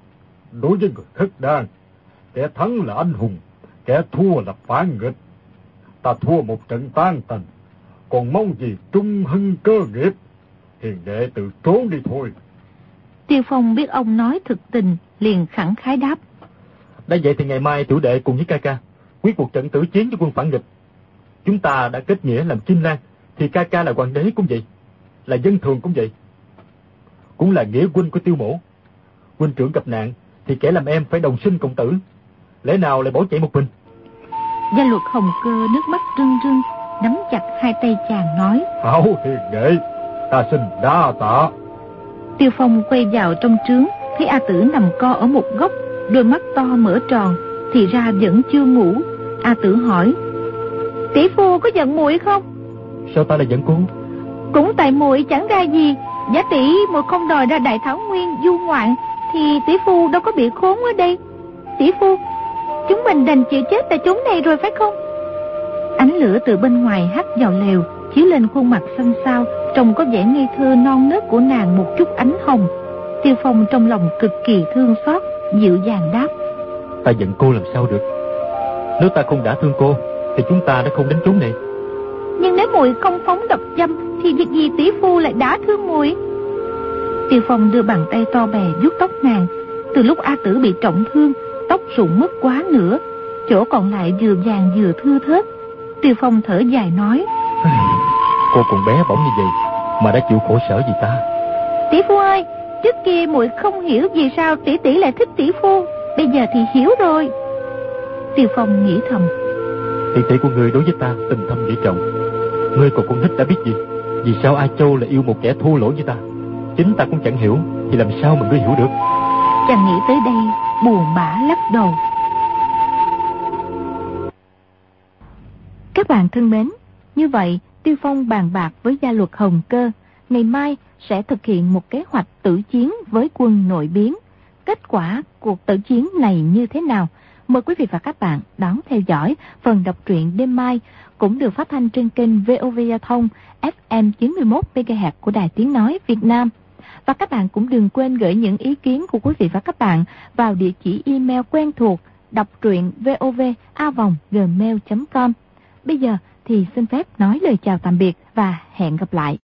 Đối với người thất đan, kẻ thắng là anh hùng, kẻ thua là phản nghịch. Ta thua một trận tan tành, còn mong gì trung hưng cơ nghiệp. Hiền đệ tự trốn đi thôi. Tiêu Phong biết ông nói thực tình, liền khẳng khái đáp: Đã vậy thì ngày mai tiểu đệ cùng với ca ca quyết một trận tử chiến với quân phản nghịch. Chúng ta đã kết nghĩa làm Kim Lan, thì ca ca là hoàng đế cũng vậy, là dân thường cũng vậy, cũng là nghĩa huynh của Tiêu mỗ. Huynh trưởng gặp nạn thì kẻ làm em phải đồng sinh cộng tử, lẽ nào lại bỏ chạy một mình? Gia Luật Hồng Cơ nước mắt rưng rưng, nắm chặt hai tay chàng nói: Hảo hiền đệ, ta xin đa tạ. Tiêu Phong quay vào trong trướng, thấy A Tử nằm co ở một góc, đôi mắt to mở tròn, thì ra vẫn chưa ngủ. A Tử hỏi: Tỷ phu có giận muội không? Sao ta lại giận cô? Cũng tại muội chẳng ra gì. Giả tỷ muội không đòi ra Đại Thảo Nguyên du ngoạn, thì tỷ phu đâu có bị khốn ở đây. Tỷ phu, chúng mình đành chịu chết tại chốn này rồi phải không? Ánh lửa từ bên ngoài hắt vào lều, chiếu lên khuôn mặt xanh xao, trông có vẻ ngây thơ non nớt của nàng một chút ánh hồng. Tiêu Phong trong lòng cực kỳ thương xót, dịu dàng đáp: Ta giận cô làm sao được? Nếu ta không đã thương cô thì chúng ta đã không đến chốn này. Nhưng nếu muội không phóng độc châm thì việc gì tỷ phu lại đã thương muội? Tiêu Phong đưa bàn tay to bè vuốt tóc nàng. Từ lúc A Tử bị trọng thương, tóc rụng mất quá nửa, chỗ còn lại vừa vàng vừa thưa thớt. Tiêu Phong thở dài nói: Cô còn bé bỏng như vậy mà đã chịu khổ sở vì ta. Tỷ phu ơi, trước kia muội không hiểu vì sao tỷ tỷ lại thích tỷ phu, bây giờ thì hiểu rồi. Tiêu Phong nghĩ thầm: Tỷ tỷ của ngươi đối với ta tình thâm nghĩa trọng, ngươi còn con nít đã biết gì? Vì sao A Châu lại yêu một kẻ thô lỗ như ta? Chính ta cũng chẳng hiểu, thì làm sao mà ngươi hiểu được? Chàng nghĩ tới đây, buồn bã lắc đầu. Các bạn thân mến, như vậy Tiêu Phong bàn bạc với Gia Luật Hồng Cơ, ngày mai sẽ thực hiện một kế hoạch tử chiến với quân Nội Biến. Kết quả cuộc tử chiến này như thế nào? Mời quý vị và các bạn đón theo dõi phần đọc truyện đêm mai, cũng được phát thanh trên kênh VOV Giao thông FM 91 MHz của Đài Tiếng Nói Việt Nam. Và các bạn cũng đừng quên gửi những ý kiến của quý vị và các bạn vào địa chỉ email quen thuộc đọc truyện vov@gmail.com. Bây giờ thì xin phép nói lời chào tạm biệt và hẹn gặp lại.